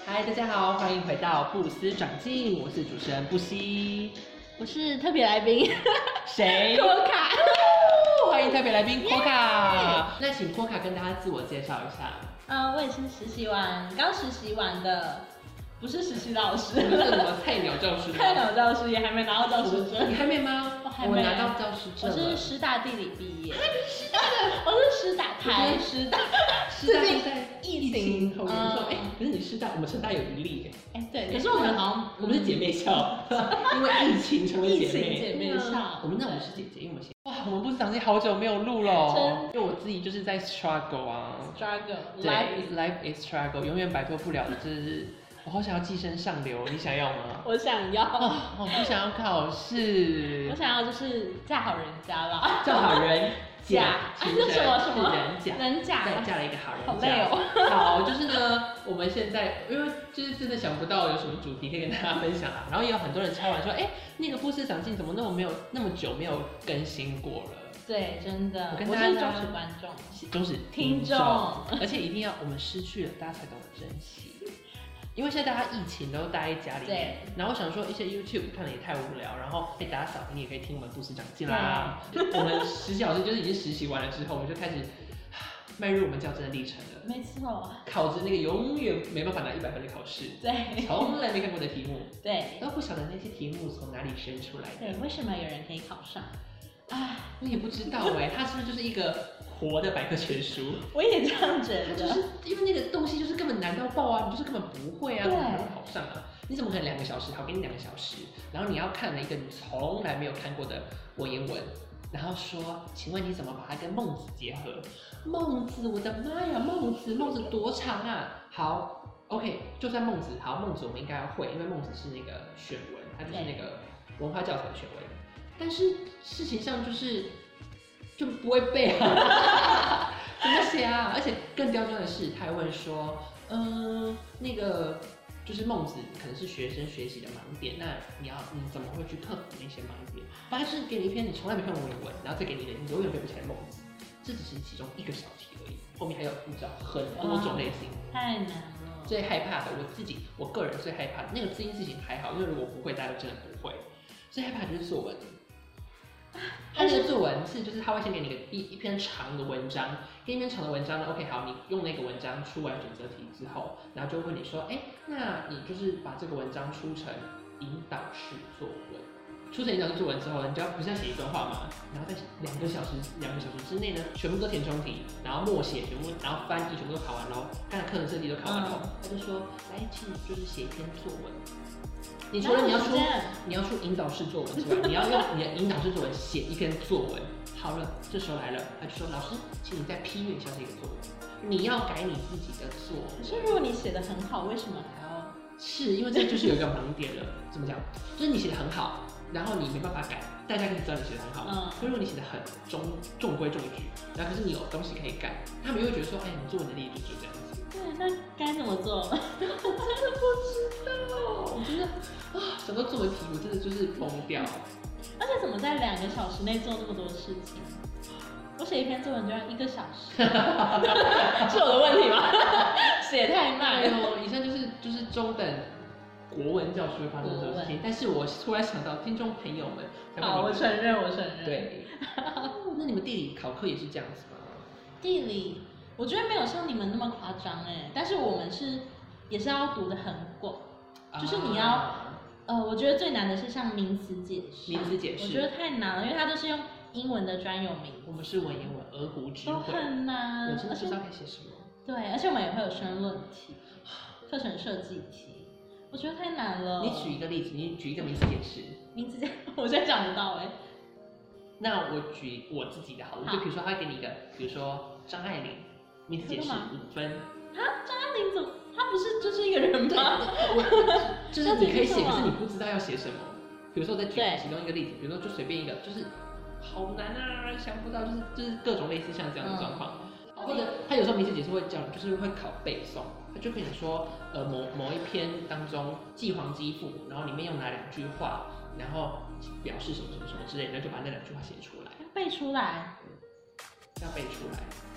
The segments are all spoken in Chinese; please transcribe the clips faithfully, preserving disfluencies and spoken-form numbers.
嗨，大家好，欢迎回到不思长进，我是主持人布希， 我是特别来宾， 谁？ 托卡， 欢迎特别来宾托卡。那请托卡跟大家自我介绍一下。 嗯、呃，我也是实习完，刚实习完的，不是实习老师， 不是什么菜鸟教师吗？ 菜鸟教师也还没拿到教师证， 你还没吗？ 我还没我拿到教师证了。 我是师大地理毕业，我是师大台师大， 师大现在疫情好严重，哎、 嗯， 可是你师大，我们成大有一例哎。 哎对，可是我们好像我们是姐妹校，因为疫情成为姐妹。 疫情姐妹校， 我们那我们是姐姐，因为我们先哇，我们不是长期好久没有录了，因为我自己就是在 struggle 啊 ，struggle，life is life is struggle， 永远摆脱不了的，就是我好想要寄生上流，你想要吗？ 我想要， 哦，我不想要考试， 我想要就是嫁好人家啦， 叫好人嫁， 其这什么什么人嫁， 人嫁， 对，嫁了一个好人家， 好累哦。 好，就是呢，我们现在因为就是真的想不到有什么主题可以跟大家分享啊，然后也有很多人敲完说，哎，那个不思长进怎么那么没有那么久没有更新过了？ 对，真的， 我跟我大家是忠实观众， 忠实听众， 而且一定要我们失去了，大家才懂得珍惜。因为现在大家疫情都待在家里面，然后我想说一些 YouTube 看的也太无聊，然后被打扫，你也可以听我们不思长进啦。我们实习老师就是已经实习完了之后，我们就开始迈入我们较真的历程了。 没错， 考着那个永远没办法拿一百分的考试， 对， 从来没看过的题目， 对， 都不晓得那些题目从哪里生出来的。 对，为什么有人可以考上？ 啊，我也不知道哎、欸，它是不是就是一个活的百科全书？ 我也这样觉得， 就是因为那个东西就是根本难到爆啊，你就是根本不会啊，怎么可能考上啊？你怎么可能两个小时？好，给你两个小时，然后你要看了一个你从来没有看过的文言文，然后说，请问你怎么把它跟孟子结合？孟子，我的妈呀，孟子，孟子多长啊？好 ，OK， 就算孟子，好，孟子我们应该要会，因为孟子是那个选文，它就是那个文化教材的选文。但是事情上就是就不会背啊，怎么写啊？而且更刁钻的是，他还问说，嗯、呃，那个就是孟子可能是学生学习的盲点，那你要你怎么会去克服那些盲点？他是给你一篇你从来没看过文言文，然后再给你一个你永远背不起来的孟子，这只是其中一个小题而已，后面还有你知道很多种类型， 太难了。 最害怕的，我自己我个人最害怕的那个这件事情还好，因为如果不会，大家就真的不会。最害怕的就是作文。他那个作文是，就是他会先给你一个一一篇长的文章，给你一篇长的文章呢 ，OK， 好，你用那个文章出完选择题之后，然后就会问你说，哎、欸，那你就是把这个文章出成引导式作文，出成引导式作文之后，你就要不是要写一段话嘛，然后在两个小时两个小时之内呢，全部都填充题，然后默写全部，然后翻译全部都考完喽，刚才课程设计都考完喽，嗯、他就说，来，请你就是写一篇作文。你除了你要出你要出引导式作文之外，你要用你的引导式作文写一篇作文。好了，这时候来了，他就说：“老师，请你再批阅一下这个作文，你要改你自己的作文。” 可是如果你写的很好，为什么还要？ 是因为这就是有一个盲点了。怎么讲？就是你写的很好，然后你没办法改，大家可以知道你写的很好。嗯。可是如果你写的很中中规中矩，然后可是你有东西可以改，他们又会觉得说：“哎，你作文的力度就这样子。” 对，那该怎么做？我真的不知道，我真的啊，想到作文题，我真的就是疯掉。 而且怎么在两个小时内做那么多事情？我写一篇作文就要一个小时，是我的问题吗？写太慢了。以上就是就是中等国文教师会发生的这种事情，但是我突然想到听众朋友们， 好，我承认，我承认。 对。那你们地理考课也是这样子吗？ 地理。我觉得没有像你们那么夸张哎，但是我们是也是要读得很广，啊、就是你要，呃，我觉得最难的是像名词解释， 名词解释， 我觉得太难了，因为它都是用英文的专有名词， 我们是文言文，鹅湖之都很难， 我真的不知道该写什么。 对，而且我们也会有申论题、课程设计题，我觉得太难了。 你举一个例子，你举一个名词解释。 名词解，我现在讲不到哎。 那我举我自己的好了，就比如说他会给你一个，比如说张爱玲。名词解释五分。 啊，张爱玲怎么？她不是就是一个人吗？ 就是你可以写，可是你不知道要写什么。比如说我再举其中一个例子，比如说就随便一个，就是好难啊，想不到，就是就是各种类似像这样的状况。嗯、或者他有时候名词解释会教，就是会考背诵，他就跟你说，呃，某某一篇当中季黄基赋，然后里面用哪两句话，然后表示什么什么什么之类的，就把那两句话写出来。 背出来。 要背出来。 太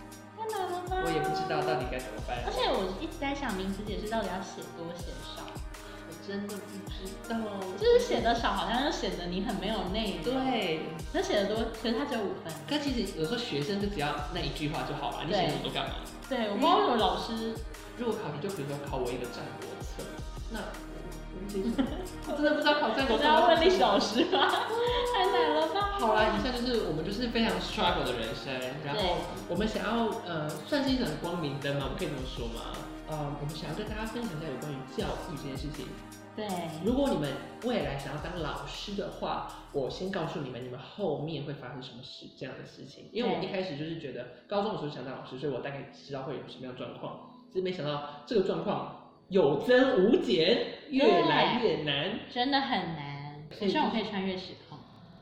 太难了吧？ 我也不知道到底该怎么办。 而且我一直在想，名词解释到底要写多写少。 我真的不知道， 就是写的少，好像就显得你很没有内容。 对， 那写的多，可是它只有五分。 可其实有时候学生就只要那一句话就好了，你写那么多干嘛？ 对，我不知道为什么老师如果考题就比如说考我一个战国策，那我真的不知道考战国策。 要问历史老师吗？太难了吧？ 好啦，以上就是我们就是非常 struggle 的人生，然后我们想要呃算是一盏光明灯嘛，我们可以这么说吗？呃，我们想要跟大家分享一下有关于教育这件事情。 对， 如果你们未来想要当老师的话，我先告诉你们，你们后面会发生什么事这样的事情。因为我一开始就是觉得高中的时候想当老师，所以我大概知道会有什么样的状况，只是没想到这个状况有增无减，越来越难， 真的很难。我希望我可以穿越时空。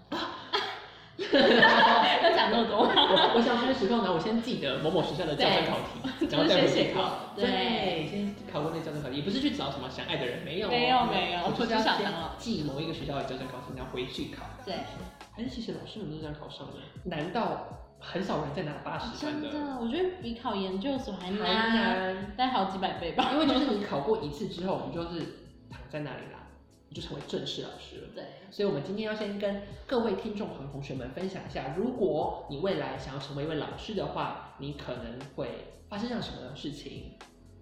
要讲那么多我我想穿越时空呢，我先记得某某学校的教政考题，然后再回去考。对，先考过那教政考题，也不是去找什么想爱的人，没有， 没有没有， 我就是要先记某一个学校的教政考题，然后回去考。 对， 还是其实老师们都是这样考上的，难道很少人在拿八十分的？ 真的，我觉得比考研究所还难， 还难， 大概好几百倍吧。 因为就是你考过一次之后，你就是躺在那里啦。就成为正式老师了。 对， 所以我们今天要先跟各位听众朋同学们分享一下，如果你未来想要成为一位老师的话，你可能会发生这样什么样的事情。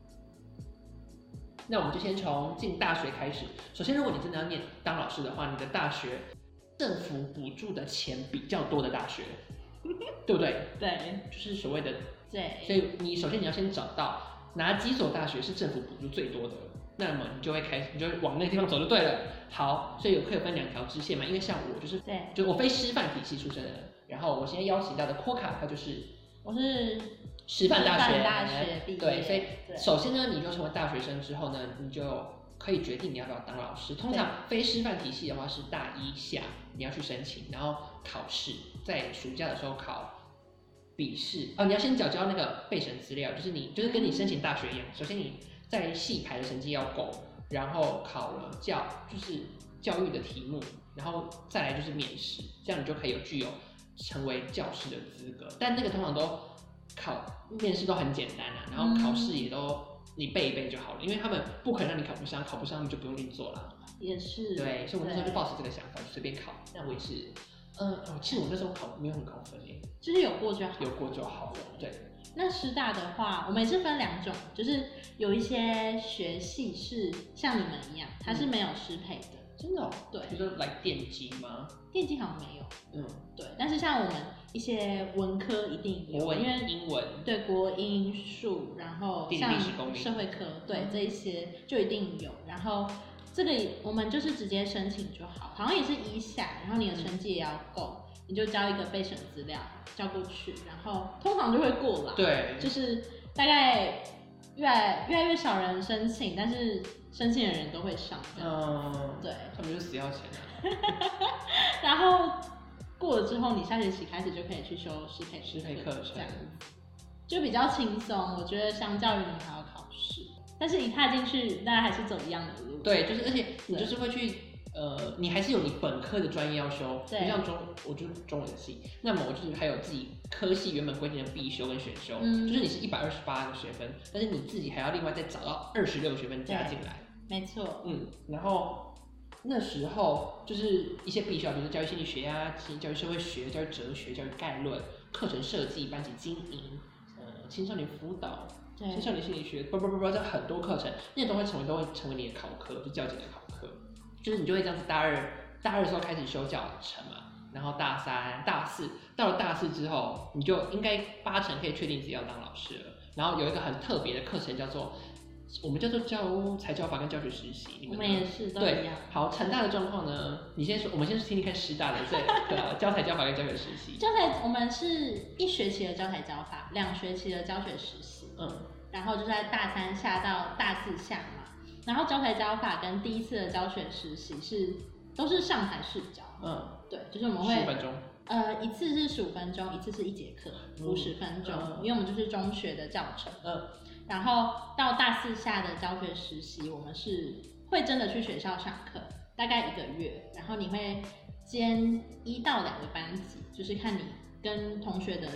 那我们就先从进大学开始。首先，如果你真的要念当老师的话，你的大学政府补助的钱比较多的大学，对不对？ 对， 就是所谓的对。 所以你首先你要先找到哪几所大学是政府补助最多的。那么你就会开始，你就会往那个地方走就对了。好，所以有可以分两条支线嘛，因为像我就是， 对， 就我非师范体系出身的，然后我现在邀请到的科卡，他就是我是师范大学， 大学毕业， 对，所以首先呢，你就成为大学生之后呢，你就可以决定你要不要当老师。通常非师范体系的话是大一下你要去申请，然后考试，在暑假的时候考笔试哦，你要先缴交那个备审资料，就是你就是跟你申请大学一样，首先你在系排的成绩要够，然后考了教就是教育的题目，然后再来就是面试，这样你就可以有具有成为教师的资格。但那个通常都考面试都很简单啊，然后考试也都你背一背就好了，因为他们不可能让你考不上，考不上你就不用另做了。 也是， 对，所以我那时候就抱持这个想法，随便考。那我也是，嗯、呃，其实我那时候考没有很高分诶， 就是有过就好， 有过就好了。对。 那师大的话，我们也是分两种，就是有一些学系是像你们一样，它是没有师培的。 嗯、真的、哦？ 对。 比如说来电机吗？ 电机好像没有。 嗯， 对。但是像我们一些文科一定有， 国文、 因为英文， 对国英数，然后像社会科，对、嗯、这一些就一定有。然后这个我们就是直接申请就好，好像也是一下，然后你的成绩也要够。嗯，你就交一个备审资料交过去，然后通常就会过啦。对，就是大概越来越来越少人申请，但是申请的人都会上。嗯，对， 他们就死要钱啊。 然后过了之后，你下学期开始就可以去修师培师培课程， 这样就比较轻松。我觉得相较于你还要考试，但是一踏进去，大家还是走一样的路。 对，就是而且你就是会去。呃，你还是有你本科的专业要修，就像中，我就是中文系，那么我就是还有自己科系原本规定的必修跟选修，嗯、就是你是一百二十八个学分，但是你自己还要另外再找到二十六个学分加进来， 没错， 嗯，然后那时候就是一些必修，比如说教育心理学啊、教育社会学、教育哲学、教育概论、课程设计、班级经营，呃，青少年辅导、青少年心理学，不不不不，这很多课程，那些都会成为都会成为你的考科，就教检的考科。就是你就会这样子，大二大二的时候开始修教程嘛，然后大三、大四，到了大四之后，你就应该八成可以确定自己要当老师了。然后有一个很特别的课程叫做，我们叫做教材教法跟教学实习。你们我们也是都一样。 好，成大的状况呢，你先说，我们先听听看师大的这个教材教法跟教学实习。 教材我们是一学期的教材教法，两学期的教学实习。嗯，然后就在大三下到大四下嘛。然后教材教法跟第一次的教学实习是都是上台试教，嗯，对，就是我们会十分钟， 呃，一次是十五分钟，一次是一节课五十分钟，嗯，因为我们就是中学的教程，嗯，然后到大四下的教学实习，我们是会真的去学校上课，大概一个月，然后你会兼一到两个班级，就是看你跟同学的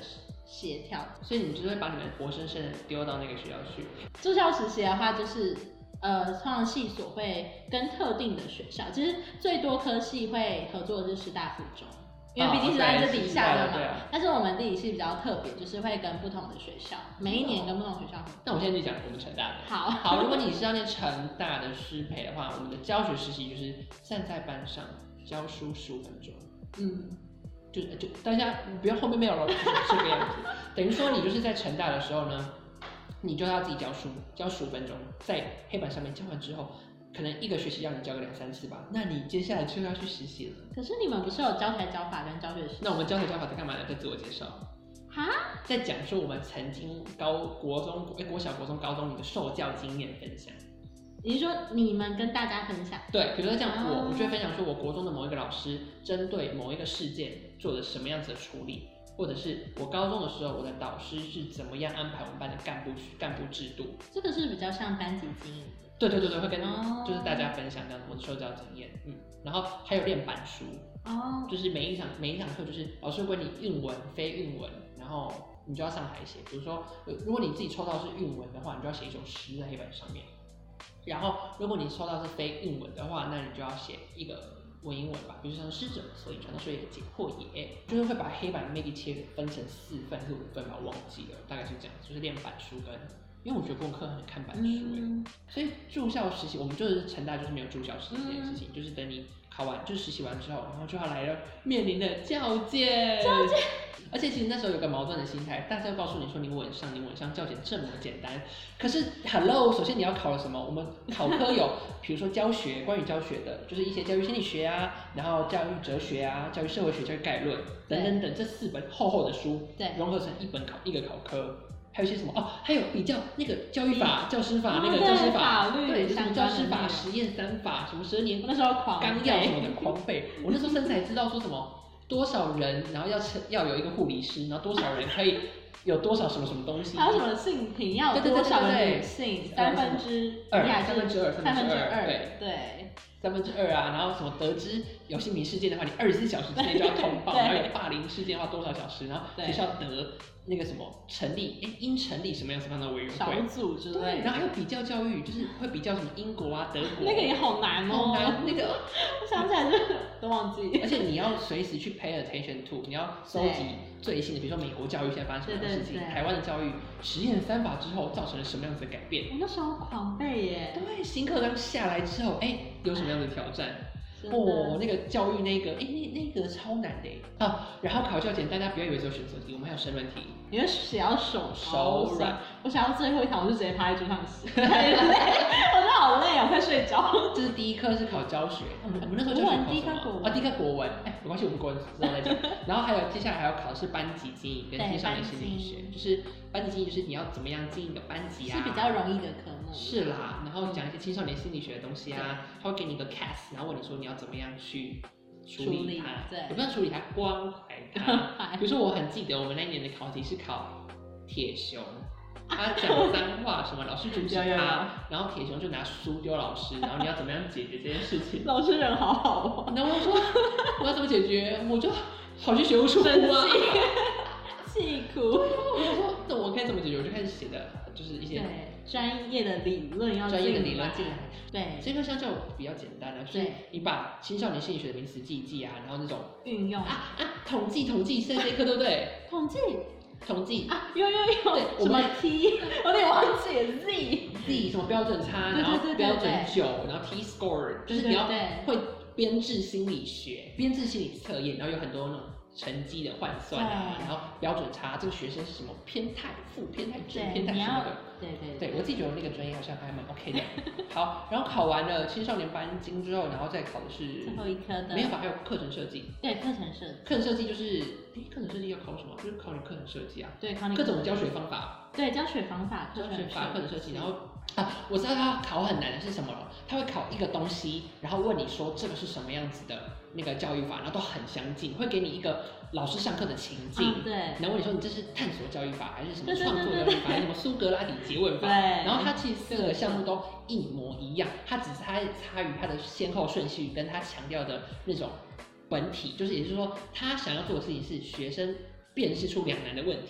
协调。 所以你就会把你们活生生的丢到那个学校去。 住校实习的话，就是呃，通常系所会跟特定的学校，其实最多科系会合作的是师大附中。因为毕竟是在这底下的嘛， 哦、 但是我们地理系比较特别，就是会跟不同的学校，每一年跟不同学校合作。 那我现在就讲我们成大的。 好， 好，如果你是要念成大的师培的话，我们的教学实习就是站在班上教书十五分钟。嗯，就就大家不要后面没有了，就是这个样子。等于说你就是在成大的时候呢，你就要自己教书，教十五分钟，在黑板上面教完之后。可能一个学期要你教个两三次吧，那你接下来就要去实习了。 可是你们不是有教材教法跟教学实习？ 那我们教材教法在干嘛呢？在自我介绍。 哈？ 在讲说我们曾经高国中、哎国小、国中、高中你的受教经验分享。 你是说你们跟大家分享？ 对，比如说像我，我就会分享说我国中的某一个老师针对某一个事件做了什么样子的处理，或者是我高中的时候我的导师是怎么样安排我们班的干部干部制度。 这个是比较像班级经营。 对对对对，会跟就是大家分享这样我的受教经验，嗯，然后还有练板书，哦，就是每一场每一堂课就是老师会问你韵文、非韵文，然后你就要上台写，比如说如果你自己抽到是韵文的话，你就要写一首诗在黑板上面，然后如果你抽到是非韵文的话，那你就要写一个文言文吧，比如说像诗者所以传道授业解惑也，就是会把黑板 maybe 切分成四份还是五份吧，我忘记了，大概是这样，就是练板书跟。因为我觉得功课很看板书、嗯、所以住校实习我们就是成大就是没有住校实习这件事情、嗯，就是等你考完就是实习完之后，然后就要来了面临的教检。 教检， 而且其实那时候有个矛盾的心态，大家要告诉你说你稳上，你稳上，教检这么简单。可是 ，Hello， 首先你要考了什么？我们考科有，比如说教学，关于教学的，就是一些教育心理学啊，然后教育哲学啊，教育社会学、教育概论等等等，这四本厚厚的书，对，融合成一本考一个考科。还有一些什么哦？还有比较那个教育法、教师法、那个教师法，对，什么教师法、实验三法，什么十二年那时候狂纲要什么的狂背。我那时候甚至还知道说什么多少人，然后要要有一个护理师，然后多少人可以有多少什么什么东西。 还有什么性平要有多少的女性？三分之二，三分之二， 三分之二， 对对。 三分之二啊，然后什么得知有性平事件的话，你二十四小时之内就要通报，然后有霸凌事件的话多少小时，然后学校得那个什么成立，哎，应成立什么样什么样的委员会小组之类的， 对，然后还有比较教育，就是会比较什么英国啊、德国， 那个也好难哦， 好难，那个我想起来就都忘记， 而且你要随时去 pay attention to， 你要收集最新的，比如说美国教育现在发生什么样的事情，台湾的教育实验三法之后造成了什么样子的改变， 我那时候狂背耶， 对，新课纲下来之后，哎，有什么样的挑战？哦，那个教育那个，哎、欸，那那个超难的啊！然后考教前，大家不要以为只有选择题，我们还有申论题。 你会写到手手软， 我想到最后一堂，我就直接趴在桌上写，太累，我真的好累哦，快睡着。 这是第一科是考教学，我们我们那时候教学考什么？啊，第一科国文，哎、欸，没关系，我们国文之后再讲。然后还有接下来还要考的是班级经营跟青少年心理学，就是班级经营就是你要怎么样经营一个班级啊， 是比较容易的科目。 是啦，然后讲一些青少年心理学的东西啊，他会给你一个 case， 然后问你说你要怎么样去处理它，对，也不要处理它，关怀它。比如说我很记得我们那一年的考题是考铁熊，他讲脏话什么，老师阻止他，然后铁熊就拿书丢老师，然后你要怎么样解决这件事情？ 老师人好好哦。 然后我说我要怎么解决？我就跑去学务处啊， 气哭。 我就说那我该怎么解决？我就开始写的就是一些专业的理论要专业的理论进来。 对， 这个相较比较简单啊，就是你把青少年心理学的名词记一记啊，然后那种运用啊啊，统计统计，现在这一课对不对？ 统计。 统计啊，有有有， 对， 什么 T， 有点忘记了 Z Z 什么标准差，然后标准九，然后 T score， 就是你要会编制心理学，编制心理测验，然后有很多那种成绩的换算啊，然后标准差，这个学生是什么偏态、负偏态、正偏态什么的， 对对对，我自己觉得那个专业好像还蛮 OK 的。好，然后考完了青少年班经之后，然后再考的是最后一科的， 没有吧？还有课程设计， 对，课程设计， 课程设计就是，哎，课程设计要考什么？就是考你课程设计啊， 对，考你各种教学方法， 对，教学方法， 教学法、课程设计，然后。啊，我知道他考很难的是什么了，他会考一个东西，然后问你说这个是什么样子的那个教育法，然后都很相近，会给你一个老师上课的情境， 嗯、对， 然后问你说你这是探索教育法还是什么创作教育法，还是什么苏格拉底诘问法， 对， 然后他其实四个项目都一模一样，他只是他差于他的先后顺序跟他强调的那种本体，就是也就是说他想要做的事情是学生辨识出两难的问题。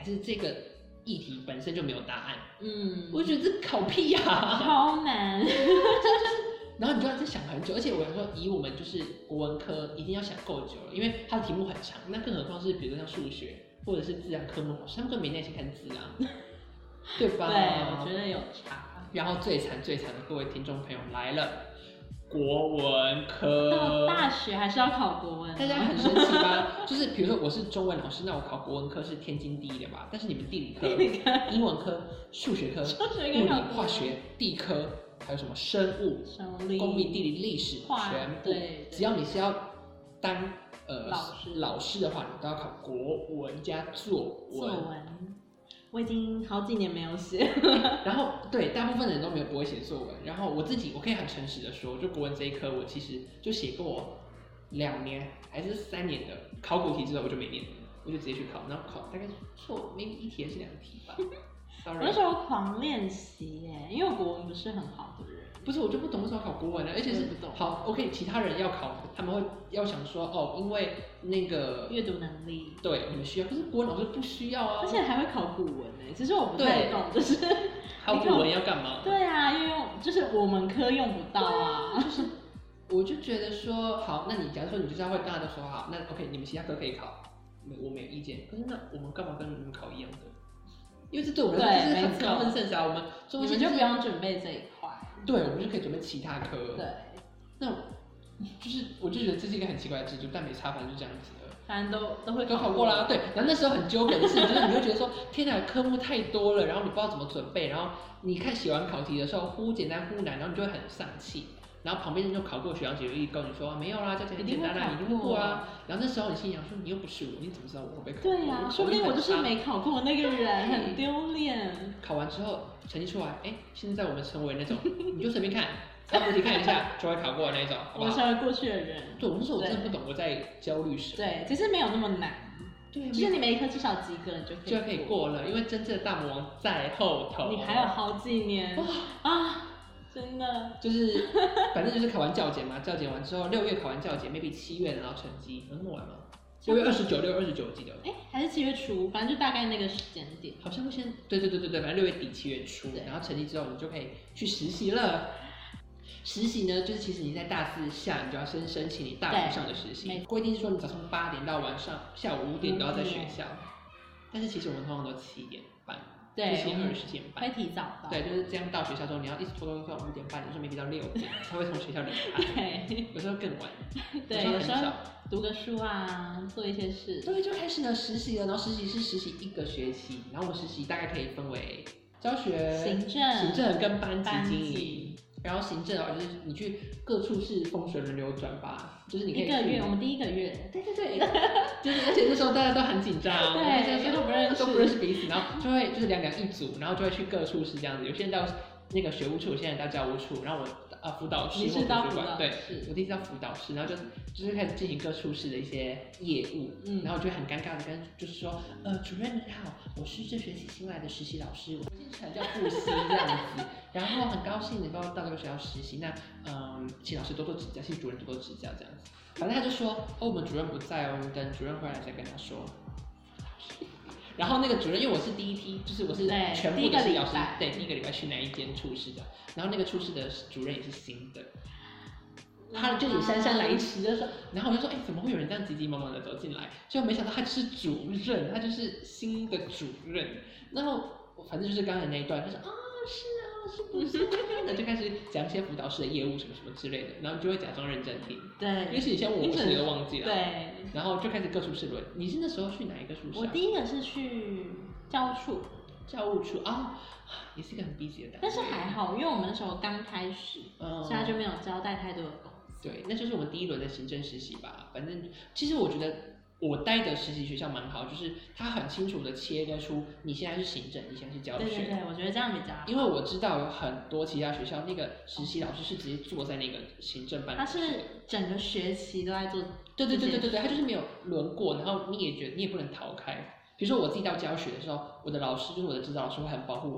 是这个议题本身就没有答案？ 嗯， 我觉得这考屁呀、啊， 超难。 然后你就要再想很久，而且我想说，以我们就是国文科一定要想够久了，因为它的题目很长，那更何况是比如说像数学或者是自然科目，他们根本没耐心看字啊，对吧？ 对，我觉得有差。 然后最惨最惨的各位听众朋友来了，国文科到大学还是要考国文， 大家很生气吧？就是比如说我是中文老师，那我考国文科是天经地义的吧？但是你们地理科、英文科、数学科、物理、化学、地科。还有什么生物、公民、地理、历史，全部，只要你是要当呃老师老师的话，你都要考国文加作文。 作文，我已经好几年没有写。 然后对，大部分人都没有不会写作文。然后我自己，我可以很诚实的说，就国文这一科，我其实就写过两年还是三年的考古题之后，我就没念了，我就直接去考，然后考大概错 maybe 一题还是两题吧。 我那时候狂练习耶，因为我国文不是很好的人。 不是，我就不懂为什么考国文呢？而且是好 OK， 其他人要考，他们会要想说哦，因为那个阅读能力， 对你们需要，可是国文老师不需要啊。 而且还会考古文呢，其实我不太懂，就是考古文要干嘛？ 对啊，因为就是我们科用不到啊。 就是我就觉得说好，那你假如说你就是要会，大家都说好，那 OK， 你们其他科可以考，我没有意见。可是那我们干嘛跟你们考一样的？因为这对我们来说就是很 common sense 啊，我们中文系就不用准备这一块， 对，我们就可以准备其他科。 对， 那就是我就觉得这是一个很奇怪的制度，但没差，反正就这样子了。 反正都都会都考过啦，对。然后那时候很纠葛的事，就是你会觉得说，天哪，科目太多了，然后你不知道怎么准备，然后你看写完考题的时候忽简单忽难，然后你就会很丧气。然后旁边就考过学长姐就一跟你说没有啦，这很简单啦，你一定会过啊。然后那时候你心想说，你又不是我，你怎么知道我会不会考过？ 对呀、啊，说不定我就是没考过那个人，很丢脸。 考完之后成绩出来，哎，现在我们成为那种，你就随便看，参考题看一下就会考过的那种，好不好？ 我成为过去的人。 对，我那时候我真的不懂我在焦虑什么。 对，其实没有那么难。对，就是你每一科至少及格，你就可以就可以过了，因为真正的大魔王在后头。 你还有好几年啊！真的就是，反正就是考完教检嘛，教检完之后，六月考完教检 ，maybe 七月拿到成绩，能那么晚吗？六月二十九，六月二十九我记得。 哎、欸，还是七月初，反正就大概那个时间点。 好像会先，对对对对对，反正六月底七月初，然后成绩之后，你就可以去实习了。实习呢，就是其实你在大四下，你就要先申请你大五上的实习。规定是说你早上八点到晚上下午五点都要在学校，嗯、但是其实我们通常都七点半。 对， 七点二十点半， 会提早到。 对，就是这样到学校之后，你要一直拖拖拖到五点半，有时候没提到六点才会从学校离开。对，有时候更晚。 对，有时候读个书啊，做一些事。 对，就开始呢实习了，然后实习是实习一个学期，然后我们实习大概可以分为教学、 行政、 行政跟班级经营。然后行政的话，就是你去各处是风水轮流转吧，就是你可以一个月，我们第一个月， 对对对，就是而且那时候大家都很紧张， 对， 因为都不认识，都不认识彼此，然后就会就是两两一组，然后就会去各处室这样子，有些人到那个学务处，有些人到教务处，然后我啊辅导室或图书馆，对，我第一次到辅导室，然后就就是开始进行各处室的一些业务，嗯，然后我就很尴尬的跟就是说，呃，主任你好，我是这学期新来的实习老师，我经常叫复习这样子，然后很高兴能够到这个学校实习，那嗯，请老师多多指教，请主任多多指教这样子，反正他就说，哦，我们主任不在哦，我们等主任回来再跟他说。然后那个主任，因为我是第一批，就是我是全部的实习老师，对，第一个礼拜去哪一间处室的，然后那个处室的主任也是新的，他就也姗姗来迟的说，然后我就说，哎，怎么会有人这样急急忙忙的走进来？结果没想到他就是主任，他就是新的主任。然后反正就是刚才那一段，他说啊，是啊，是不是？那就开始讲一些辅导室的业务什么什么之类的，然后就会假装认真听。 对， 因为是以前我我是都忘记了。 对。 然后就开始各处室轮。你是那时候去哪一个处室？ 我第一个是去教务处。 教务处啊，也是一个很 busy 的单位。 但是还好，因为我们那时候刚开始，嗯，所以他就没有交代太多的工作。 对，那就是我们第一轮的行政实习吧。反正其实我觉得我待的实习学校蛮好，就是他很清楚的切割出你现在是行政，你现在是教学。 对对对，我觉得这样比较好。 因为我知道有很多其他学校那个实习老师是直接坐在那个行政办公室， 他是整个学期都在做。 对对对对对对，他就是没有轮过，然后你也觉得你也不能逃开。比如说我自己到教学的时候，我的老师就是我的指导老师会很保护我，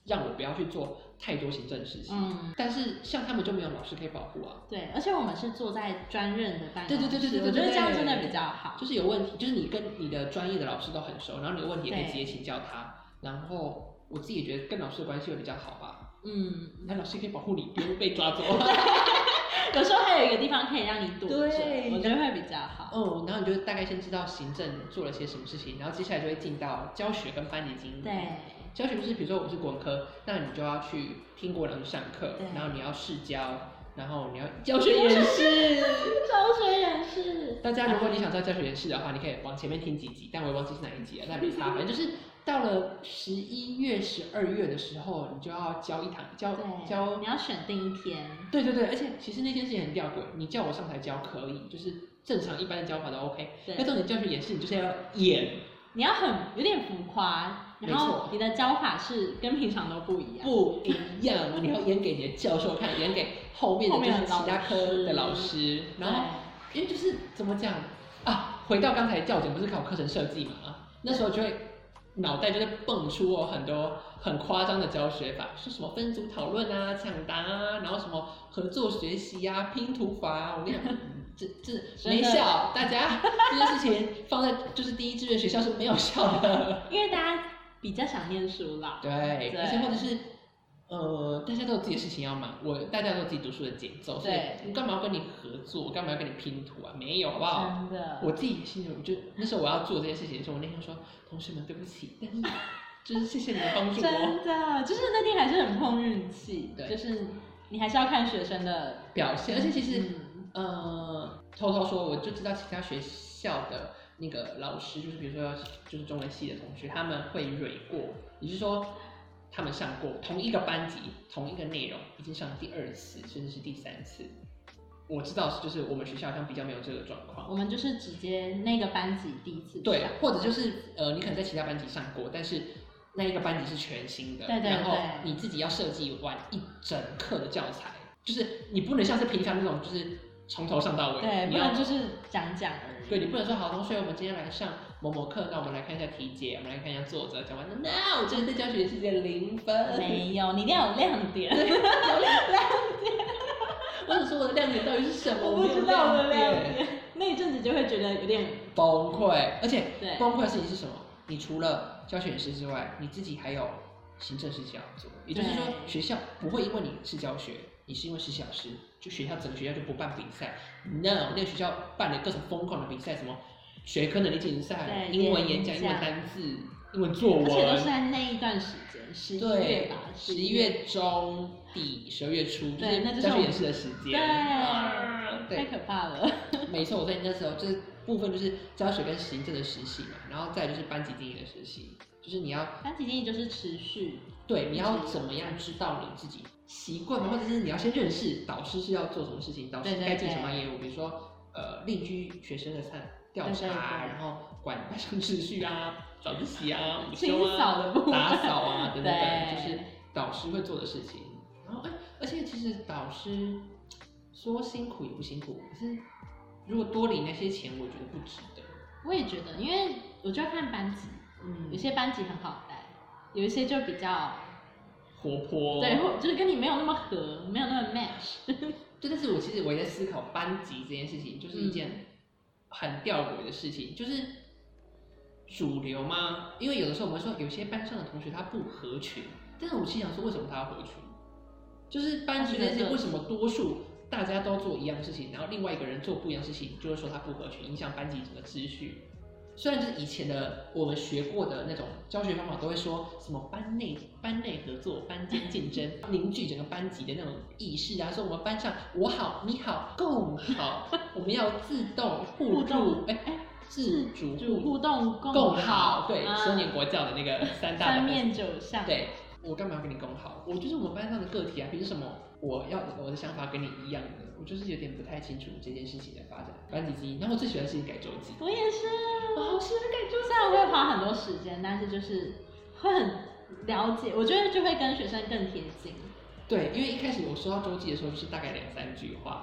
让我不要去做太多行政事情。 嗯， 但是像他们就没有老师可以保护啊。 对，而且我们是坐在专任的办公室， 对对对对对， 我觉得这样真的比较好。 就是有问题，就是你跟你的专业的老师都很熟，然后你有问题也可以直接请教他。然后我自己也觉得跟老师的关系会比较好吧。嗯，那老师可以保护你，不用被抓走。 有时候还有一个地方可以让你躲着， 对， 我觉得会比较好。 嗯，然后你就大概先知道行政做了些什么事情，然后接下来就会进到教学跟班级经营。 对， 教学就是比如说我是国文科，那你就要去听国文老师上课，然后你要试教，然后你要教学演示。 教学演示。 大家如果你想知道教学演示的话，你可以往前面听几集，但我也忘记是哪一集了，但没差，反正就是到了十一月、十二月的时候，你就要教一堂教教， 你要选定一天。 对对对，而且其实那件事情很吊诡，你叫我上台教可以，就是正常一般的教法都 OK， 但重点教学演示你就是要演， 你要很有点浮夸，然后你的教法是跟平常都不一样， 不一样，你要演给你的教授看，演给后面的就是其他科的老师，然后因为就是怎么讲啊，回到刚才教检不是考课程设计嘛，那时候就会脑袋就会蹦出哦很多很夸张的教学法，说什么分组讨论啊、抢答啊，然后什么合作学习啊、拼图法啊，我跟你讲，这这没效，大家这件事情放在就是第一志愿学校是没有效的， 因为大家比较想念书啦， 对，而且或者是。呃，大家都有自己的事情要忙，我大家都有自己读书的节奏，所以我干嘛要跟你合作？我干嘛要跟你拼图啊？没有，好不好？真的，我自己心里我就那时候我要做这件事情的时候，我那天说同学们对不起，但是就是谢谢你的帮助。 真的，就是那天还是很碰运气， 对， 就是你还是要看学生的表现，而且其实、嗯、呃，偷偷说，我就知道其他学校的那个老师，就是比如说就是中文系的同学，他们会蕊过，也就是说。他们上过同一个班级、同一个内容，已经上了第二次，甚至是第三次。我知道，就是我们学校好像比较没有这个状况。 我们就是直接那个班级第一次上。 对，或者就是呃，你可能在其他班级上过，但是那一个班级是全新的， 对对对， 然后你自己要设计完一整课的教材，就是你不能像是平常那种，就是从头上到尾， 对， 你要不能就是讲讲而已。 对，你不能说好，同学，我们今天来上某某课，那我们来看一下题解，我们来看一下作者，讲完了 ，no， 我真的对教学也是这零分。 没有，你一定要有亮点。 有亮点。我想说我的亮点到底是什么？ 我不知道我的亮点。那一阵子就会觉得有点崩溃，而且崩溃的事情是什么？你除了教学演示之外，你自己还有行政事情要做，也就是说，学校不会因为你是教学。你是因为实习老师，就学校整个学校就不办比赛 ？No， 那个学校办了各种疯狂的比赛，什么学科能力竞赛、英文演讲、英文单字、英文作文， 而且都是在那一段时间，十一月吧， 十一月中底、十二月初，就是教学演示的时间。 对，啊、太可怕了。 没错，所以那时候这部分就是教学跟行政的实习嘛，然后再就是班级经营的实习，就是你要班级经营就是持续。 对，你要怎么样知道你自己习惯吗？或者是你要先认识导师是要做什么事情，导师该进什么业务？比如说，呃，邻居学生的参调查，对对对，然后管班上秩序啊，早自习啊，午休啊，打扫啊等等等，就是导师会做的事情。然后，哎，而且其实导师说辛苦也不辛苦，可是如果多领那些钱，我觉得不值得。 我也觉得，因为我就要看班级，嗯，有些班级很好带。有一些就比较活泼， 对，或就是跟你没有那么合，没有那么 match。 对，但是我其实我也在思考班级这件事情，就是一件很吊诡的事情，嗯、就是主流吗？因为有的时候我们说有些班上的同学他不合群，但是我心想说为什么他要合群？就是班级这件事情为什么多数大家都做一样的事情，然后另外一个人做不一样的事情，就会说他不合群，影响班级整个秩序。虽然就是以前的我们学过的那种教学方法，都会说什么班内班内合作、班间竞争，凝聚整个班级的那种意识啊。说我们班上我好你好共好，我们要自动互助，哎哎，自主互互动共共好，对，十二年国教的那个三大三面九项， 对。我干嘛要跟你共好？我就是我们班上的个体啊，凭什么我要我的想法跟你一样的？我就是有点不太清楚这件事情的发展。班级经营，然后我最喜欢的事情改周记。 我也是， 我好喜欢改周记。 虽然我会花很多时间，但是就是会很了解，我觉得就会跟学生更贴近。 对，因为一开始我收到周记的时候，就是大概两三句话，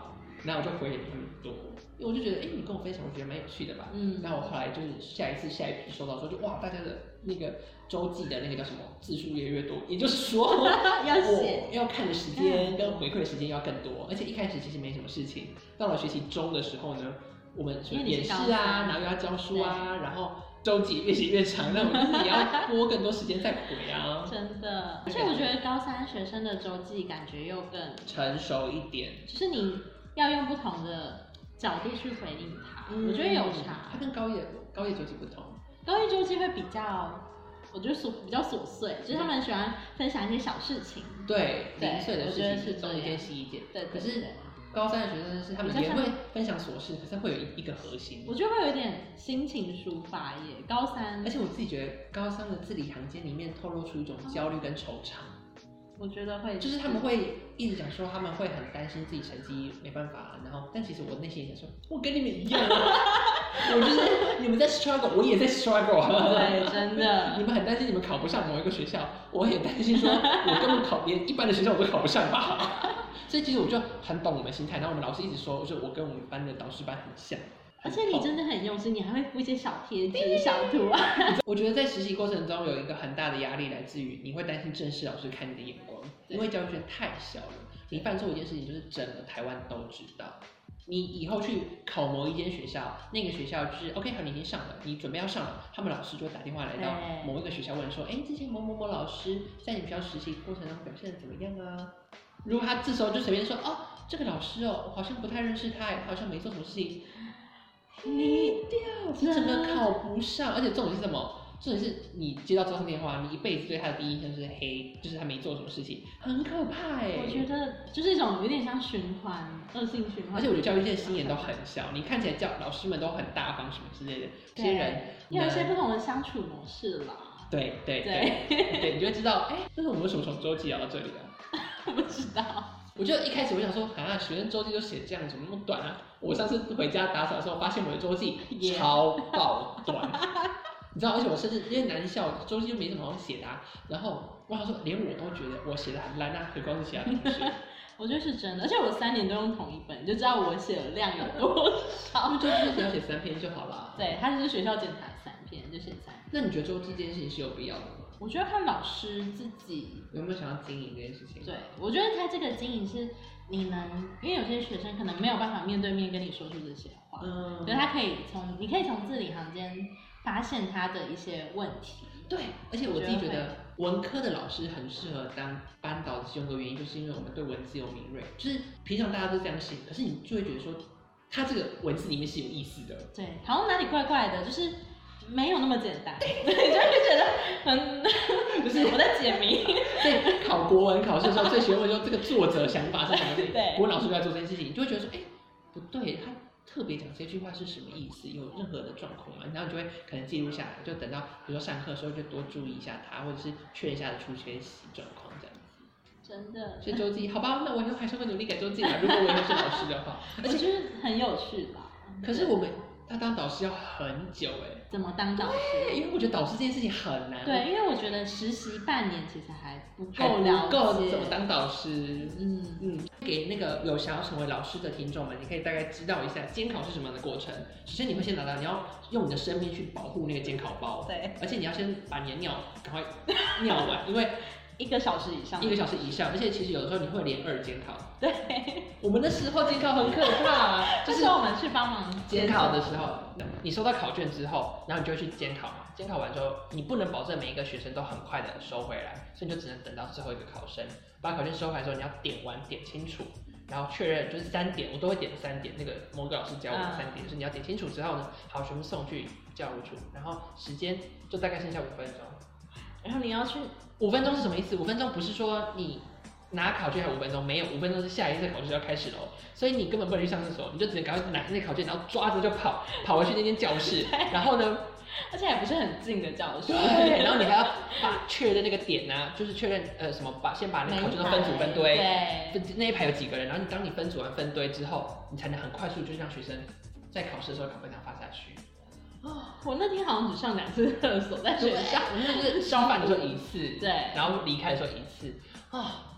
然后我就回很多，因为我就觉得，哎、欸，你跟我分享，我觉得蛮有趣的吧。嗯。那我後來就是下一次下一批收到之後，就哇，大家的那個周記的那個叫什麼字數越來越多，也就是說要寫我要看的時間跟回饋的時間要更多，而且一開始其實沒什麼事情，到了學期中的時候呢，我們演示啊，然後又要教書啊，然後周記越寫越長，那我們也要撥更多時間再回啊。 真的，而且我覺得高三學生的周記感覺又更成熟一點， 就是你要用不同的角度去回應它，嗯、我覺得有差。 它跟高一高一周記不同， 高一周記會比較。我覺得瑣比較瑣碎，就是他們喜歡分享一些小事情， 對零碎的事情，東一件西一件。 對， 可是高三的學生是他們也會分享瑣事，可是會有一個核心。 我覺得會有一點心情抒發耶，高三。 而且我自己覺得高三的字裡行間裡面透露出一種焦慮跟惆悵。 我覺得會， 就是他們會一直講說他們會很擔心自己成績沒辦法，然後但其實我內心也想說，我跟你們一樣啊。我就是你們在 struggle， 我也在 struggle。 對，真的。 你們很擔心你們考不上某一個學校，我也擔心說，我根本考連一般的學校我都考不上吧。所以其實我就很懂我們心態，然後我們老師一直說，就是我跟我們班的導師班很像。 而且你真的很用心，你還會附一些小貼紙、小圖啊。 我覺得在實習過程中有一個很大的壓力來自於你會擔心正式老師看你的眼光，因為教育圈太小了，你犯錯一件事情就是整個台灣都知道。你以後去考某一間學校，那個學校就是 OK 好，你已經上了，你準備要上了，他們老師就會打電話來到某一個學校問說，哎，之前某某某老師在你們學校實習過程中表現得怎麼樣啊？如果他這時候就隨便說，哦，這個老師哦，我好像不太認識他，好像沒做什麼事情。你掉，你整個考不上，而且重點是什麼？重點是你接到這通電話，你一輩子對他的第一印象是黑，就是他沒做什麼事情，很可怕哎。 我覺得就是一種有點像循環，惡性循環。 而且我覺得教育界心眼都很小，你看起來教老師們都很大方什麼之類的，這些人有一些不同的相處模式啦。 對對對 對, 對，你就會知道，哎，但是我們為什麼從周記聊到這裡啊？ 我不知道。我就一開始我想說，啊，學生周記都寫這樣，怎麼那麼短啊？我上次回家打掃的時候，發現我的周記超爆短， yeah. 你知道，而且我甚至因為男校周記就沒什麼好寫的，啊，然後我想說，連我都覺得我寫的很爛啊，何況是其他同學。 我覺得是真的，而且我三年都用同一本，你就知道我寫的量有多少。 周記只要寫三篇就好了。 對，他就是學校檢查三篇就寫三篇。 那你覺得周記這件事情是有必要的嗎？ 我覺得看老師自己有沒有想要經營這件事情。 對，我覺得他這個經營是你能，因為有些學生可能沒有辦法面對面跟你說出這些話，嗯，所以他可以從，你可以從字裡行間發現他的一些問題。 對，而且我自己覺得文科的老師很適合當班導的其中一個原因，就是因為我們對文字有敏銳，就是平常大家都這樣寫，可是你就會覺得說，他這個文字裡面是有意思的。 對，好像哪裡怪怪的，就是。沒有那麼簡單，對，就會覺得很，就是我在解謎。 在考國文考試的時候，最學會說這個作者想法是什麼？ 對， 國文老師就在做這件事情，你就會覺得說，哎，不對，他特別講這句話是什麼意思？有任何的狀況嗎？然後你就會可能記錄下來，就等到比如說上課的時候就多注意一下他，或者是確認一下的出缺席狀況這樣子。 真的。 所以周記，好吧，那我以後還是會努力改周記啦。如果我以後是老師的話， 而且就是很有趣吧。 可是我們。他當導師要很久哎， 怎麼當導師？ 因為我覺得導師這件事情很難。 對，因為我覺得實習半年其實還不夠了解， 還不夠怎麼當導師。嗯嗯，給那個有想要成為老師的聽眾們，你可以大概知道一下監考是什麼樣的過程。首先你會先拿到，你要用你的生命去保護那個監考包。對，而且你要先把你的尿趕快尿完，因為。 一個小時以上， 一個小時以上，而且其實有的時候你會連二監考。 對， 我們的時候監考很可怕， 就是我們去幫忙監考的時候，你收到考卷之後，然後你就會去監考嘛。監考完之後，你不能保證每一個學生都很快的收回來，所以你就只能等到最後一個考生把考卷收回來之後，你要點完點清楚，然後確認就是三點，我都會點三點，那個某個老師教我的三點，嗯、就是你要點清楚之後呢，好，全部送去教務處，然後時間就大概剩下五分鐘。 然後你要去五分鐘是什麼意思？五分鐘不是說你拿考卷還有五分鐘，沒有，五分鐘是下一次考試就要開始了，所以你根本不能去上廁所，你就只能趕快拿那考卷，然後抓着就跑，跑回去那間教室，然後呢， 而且還不是很近的教室， 對，然後你還要把確認那個點啊，就是確認呃什麼，把先把那個考卷都分組分堆，對，那一排有幾個人，然後你當你分組完分堆之後，你才能很快速就讓學生在考試的時候考分檔發下去。 哦，我那天好像只上兩次廁所在學校， 我那是上班的時候一次， 對， 然後離開的時候一次，啊、哦，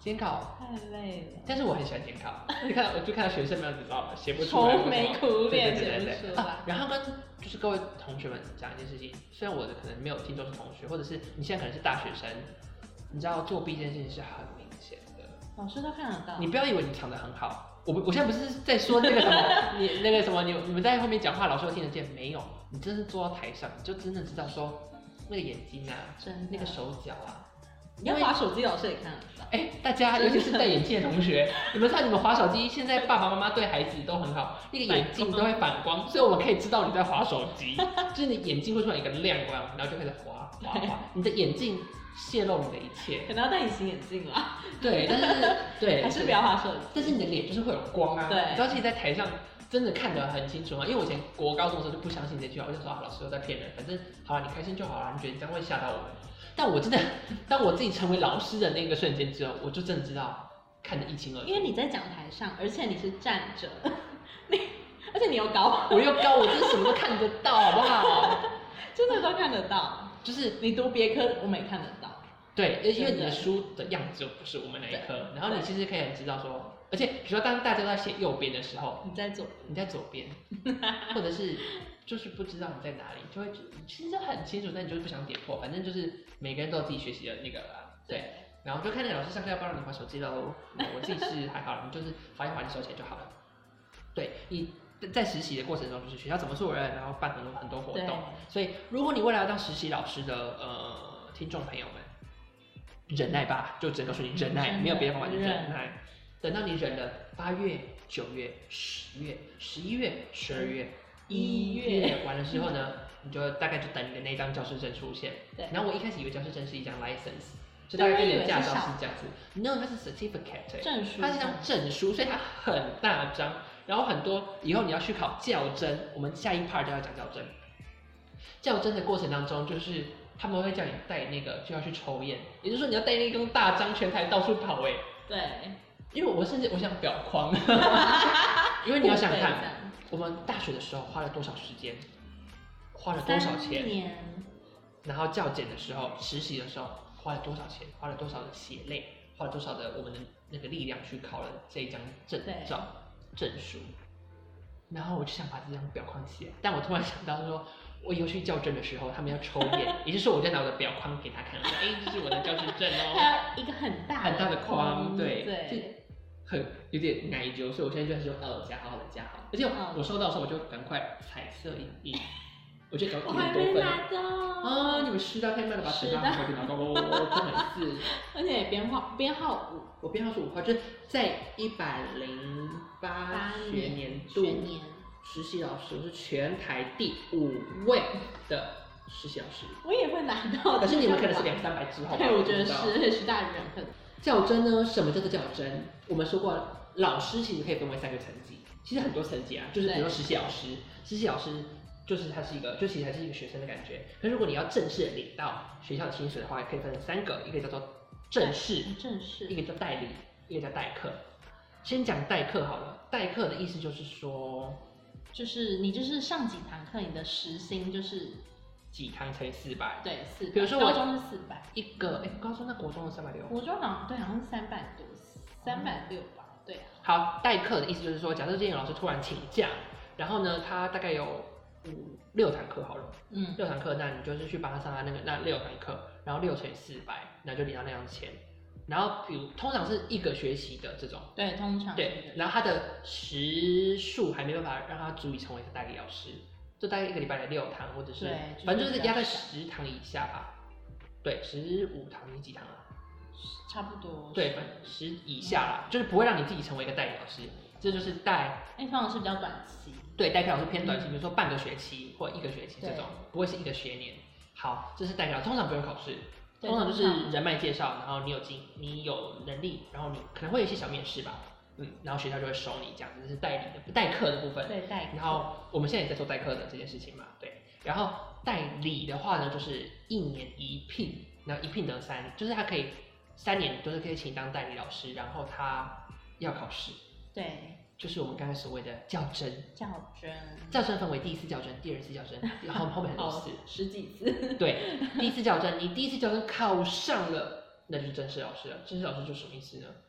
监考太累了。 但是我很喜欢监考，你看我就看到学生们知道了，写不出来， 愁眉苦脸写不出来、 啊。然后跟就是各位同学们讲一件事情，虽然我的可能没有听众是同学，或者是你现在可能是大学生，你知道作弊这件事情是很明显的， 老师都看得到。 你不要以为你藏得很好。我我现在不是在说那个什么，你那个什么，你你们在后面讲话，老师会听得见，没有，你真是坐到台上，你就真的知道说那个眼睛啊， 真那个手脚啊， 你要滑手机，老师也看得到。 哎、欸，大家尤其是戴眼镜的同学，你们知道你们滑手机，现在爸爸妈妈对孩子都很好，那个眼镜都会反光，所以我们可以知道你在滑手机，就是你眼睛会突然一个亮光，然后就开始滑滑滑，你的眼镜泄露你的一切， 可能要戴隐形眼镜啦。 对，但是对， 还是不要滑手机。 但是你的脸就是会有光啊， 对， 你知道，其实在台上真的看得很清楚啊。因为我以前国高中的时候就不相信这句话，我就说啊，老师都在骗人，反正好了，你开心就好了，你觉得你这样会吓到我们。但我真的，当我自己成为老师的那个瞬间之后，我就真的知道看得一清二楚。 因为你在讲台上，而且你是站着，你而且你又高， 我又高，我真的什么都看得到，好不好？ 真的都看得到， 就是你读别科我们也看得到。 对，因为你的书的样子又不是我们那一科，然后你其实可以很知道说，而且比如说当大家都在写右边的时候， 你在左， 你在左边，或者是就是不知道你在哪里，就会其实很清楚，但你就是不想点破，反正就是每个人都有自己学习的那个啦，对。然后就看那个老师上课要不让你滑手机喽，我自己是还好，你就是滑一滑你收起来就好了。对，你在实习的过程中，就是学校怎么做人，然后办很多很多活动，所以如果你未来要当实习老师的呃听众朋友们。忍耐吧，就只能告诉你忍耐，没有别的方法，就忍耐。等到你忍了八月、九月、十月、十一月、十二月、一月完了之后呢，你就大概就等你的那张教师证出现。 对。 然后我一开始以为教师证是一张 license， 就大概跟你的驾照是这样子。No， 它是 certificate， 证书， 它是一张证书，所以它很大张。然后很多以后你要去考教甄，我们下一 part 就要讲教甄。教甄的过程当中，就是。他们会叫你带那个就要去抽验，也就是说你要带那根大张全台到处跑哎、欸。 对， 因为我甚至我想表框，因为你要想看，我们大学的时候花了多少时间，花了多少钱，然后教检的时候、实习的时候花了多少钱，花了多少的血泪，花了多少的我们的那个力量去考了这一张证照、证书，然后我就想把这张表框写，但我突然想到说。我以后去校正的时候，他们要抽验，也就是说我在拿我的表框给他看，说，哎、欸，这是我的教师证哦， 还有一个很大很大的框，对， 对， 很有点奶油，所以我现在就说，哦，加好，好的加好，而且我收到的时候我就赶快彩色印印，我觉得搞一点多分，啊，你们湿到太慢了吧？湿到快点拿到喽，不好意思， 而且编号编号五， 我编号是五号，就是在一百零八学年度。实习老师，我是全台第五位的实习老师。 我也会拿到， 可是你们可能是两三百之后。 对，我觉得是是大人可能。 教甄呢？什么叫做教甄？我们说过，老师其实可以分为三个层级，其实很多层级啊，就是比如说实习老师，实习老师就是他是一个，就其实还是一个学生的感觉。可是如果你要正式的领到学校的薪水的话，可以分成三个，一个叫做正式， 正式， 一个叫代理，一个叫代课。先讲代课好了，代课的意思就是说。 就是你就是上几堂课，你的时薪就是几堂乘以四百， 对，四百。 比如说我高中是四百， 一个哎，高中那国中是三百六， 国中好像对，好像是三百多，三百六吧，对啊。 好，代课的意思就是说，假设今天老师突然请假，然后呢，他大概有五六堂课好了，嗯，六堂课，那你就是去帮他上他那个那六堂课，然后六乘以四百，那就领到那样钱。然后，比如通常是一个学期的这种， 对，通常对，然后他的时数还没办法让他足以成为一个代理老师，就大概一个礼拜的六堂，或者是，反正就是压在十堂以下吧，对，十五堂你几堂啊？ 差不多， 对，反正十以下啦，就是不会让你自己成为一个代理老师，这就是代， 哎，通常是比较短期， 对，代课老师偏短期，比如说半个学期或一个学期这种，不会是一个学年。好，这是代课老师，通常不用考试。通常就是人脉介绍，然后你有经，你有能力，然后你可能会有一些小面试吧，嗯，然后学校就会收你，这样子这是代理的代课的部分。 对，代课。 然后我们现在也在做代课的这件事情嘛，对。然后代理的话呢，就是一年一聘，然后一聘得三，就是他可以三年都是可以请当代理老师，然后他要考试。 对。 就是我们刚才所谓的教甄， 教甄， 教甄分为第一次教甄、第二次教甄，然后后面很多次， 十几次。 对，第一次教甄，你第一次教甄考上了，那就是正式老师了。正式老师就什么意思呢？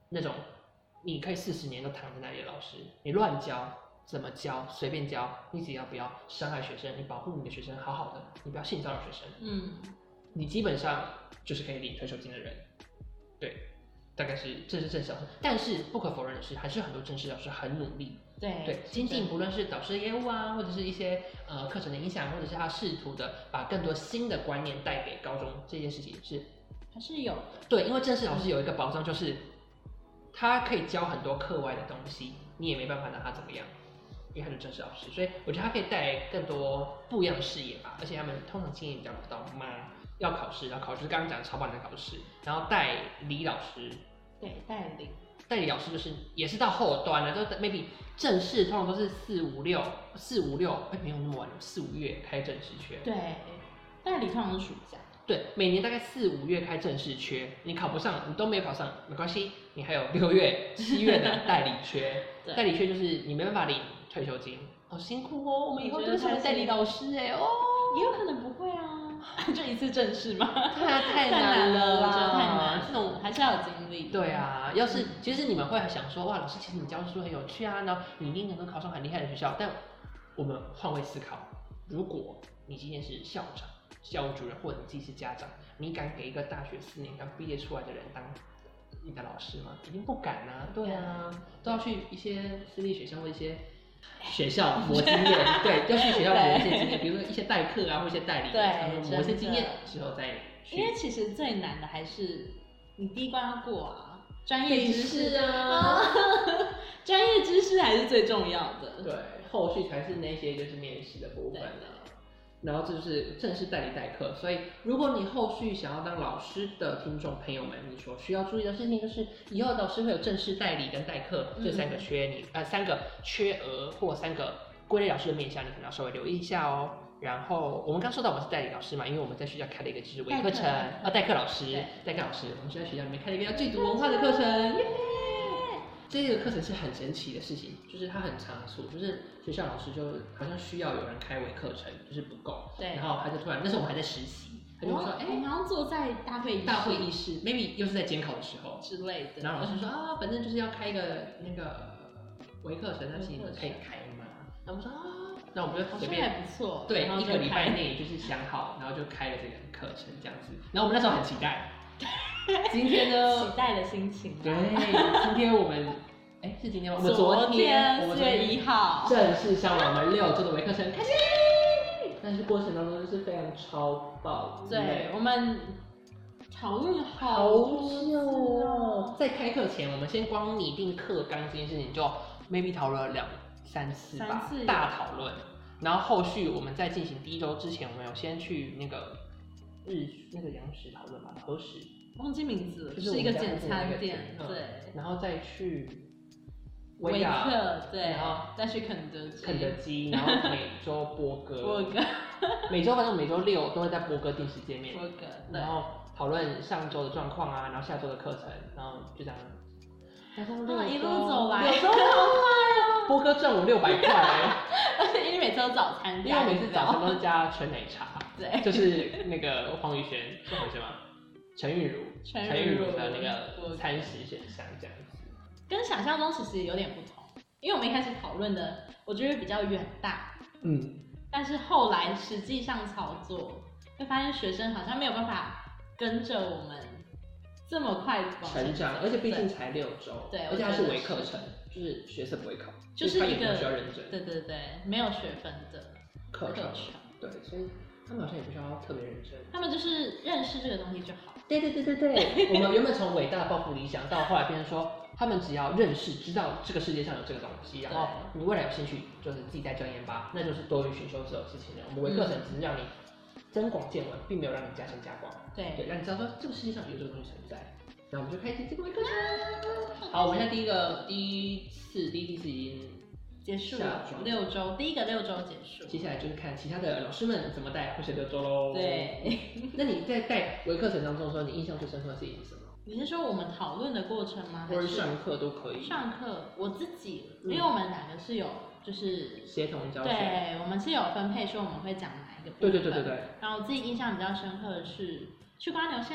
那种你可以四十年都躺在那里的老师，你乱教怎么教随便教，你只要不要伤害学生，你保护你的学生好好的，你不要性骚扰学生，嗯，你基本上就是可以领退休金的人，对，大概是这是正式老师。但是不可否认的是，还是有很多正式老师很努力。 对对，精进不论是导师的业务啊，或者是一些呃课程的影响，或者是他试图的把更多新的观念带给高中，这件事情是还是有的。 对，因为正式老师有一个保障，就是他可以教很多课外的东西，你也没办法拿他怎么样，因为他是正式老师，所以我觉得他可以带来更多不一样的视野吧。而且他们通常经验比较不到嘛，要考试，然后考试刚刚讲的超棒的考试，然后代理老师， 对，代理。 代理老师就是也是到后端了，都 maybe 正式通常都是四五六四五六，哎没有那么晚，四五月开正式缺。 对，代理通常是暑假。 对，每年大概四五月开正式缺，你考不上，你都没有考上，没关系，你还有六月、七月的代理缺。代理缺就是你没办法领退休金，好辛苦哦。我们以后都会成为代理老师哎哦。 也有可能不会啊。就一次正式吗？ 太太难了啦， 我觉得太难，这种还是要有经历。 对啊，要是其实你们会想说，哇，老师其实你教书很有趣啊，然后你一定能够考上很厉害的学校。但我们换位思考，如果你今天是校长、教务主任，或者你自己是家长，你敢给一个大学四年刚毕业出来的人当你的老师吗？一定不敢啊。对啊，都要去一些私立学校或一些学校磨经验，对，要去学校磨一些经验，比如说一些代课啊，或一些代理， 对， 磨一些经验之后再去。 因为其实最难的还是你第一关要过啊，专业知识啊， 专业知识还是最重要的。 对，后续才是那些就是面试的部分了。然后这就是正式代理代课，所以如果你后续想要当老师的听众朋友们，你所需要注意的事情就是，以后老师会有正式代理跟代课、嗯、这三个缺你呃三个缺额或三个归类老师的面向，你可能要稍微留意一下哦。然后我们刚说到我们是代理老师嘛，因为我们在学校开了一个就是微课程，啊代课老师，代课老师，我们是在学校里面开了一个叫剧读文化的课程。耶这个课程是很神奇的事情，就是它很仓促，就是学校老师就好像需要有人开微课程，就是不够，对，然后他就突然那时候我们还在实习，他就说，哎、欸， 我们好像坐在大会议室， 大会议室 ，maybe 又是在监考的时候之类的， 然后老师说啊，反正就是要开一个那个微课程，那请你们可以开吗？然后我们说啊，那我们就随便， 还不错， 对，一个礼拜内就是想好，然后就开了这个课程这样子，然后我们那时候很期待。今天呢？ 期待的心情。 对，今天我们，哎、欸，是今天吗？我们昨天四月一号正式上了我们六周的微课程，开心！但是过程当中就是非常超爆。 对，我们讨论好久哦。在开课前，我们先光拟定课纲这件事情就 maybe 讨论了两三次吧， 三次大讨论。然后后续我们在进行第一周之前，我们有先去那个。日那个粮食讨论吧，何时忘记名字了， 就是一个简餐店，对， 然后再去维克，对， 然后再去肯德基， 肯德基，然后每周播歌， 播歌， 每周反正每周六都会在播歌定时见面， 播歌， 然后讨论上周的状况啊，然后下周的课程，然后就这样，然后六周一路走来， 六周好快哦，播歌赚我六百块， 因为每次都早餐， 因为每次早餐都是加纯奶茶。 对， 就是那个黄宇轩，是黄宇轩吗？陈玉茹， 陈玉茹的那个餐食选项这样子， 跟想象中其实有点不同，因为我们一开始讨论的，我觉得比较远大，嗯，但是后来实际上操作，会发现学生好像没有办法跟着我们这么快成长，而且毕竟才六周， 对， 而且它是微课程，就是学测不会考， 就是一个需要认真， 对对对，没有学分的课程，对，所以。他们好像也不需要特别认真， 他们就是认识这个东西就好。 对对对对对，我们原本从伟大的抱负理想，到后来变成说，他们只要认识、知道这个世界上有这个东西，然后你未来有兴趣，就是自己再钻研吧，那就是多于选修这种事情的。我们微课程只是让你增广见闻，并没有让你加深加广， 对对，让你知道说这个世界上有这个东西存在。那我们就开启这个微课程。好，我们现在第一个第一次第一第四已经。 结束了六周，第一个六周结束。 接下来就是看其他的老师们怎么带会学六周喽。 对， 那你在带微课程当中的时候，你印象最深刻的事情是什么？ 你是说我们讨论的过程吗？ 或者上课都可以。上课我自己，因为我们两个是有就是协同教学， 对，我们是有分配说我们会讲哪一个部分。 对对对对对。 然后我自己印象比较深刻的是去刮牛巷。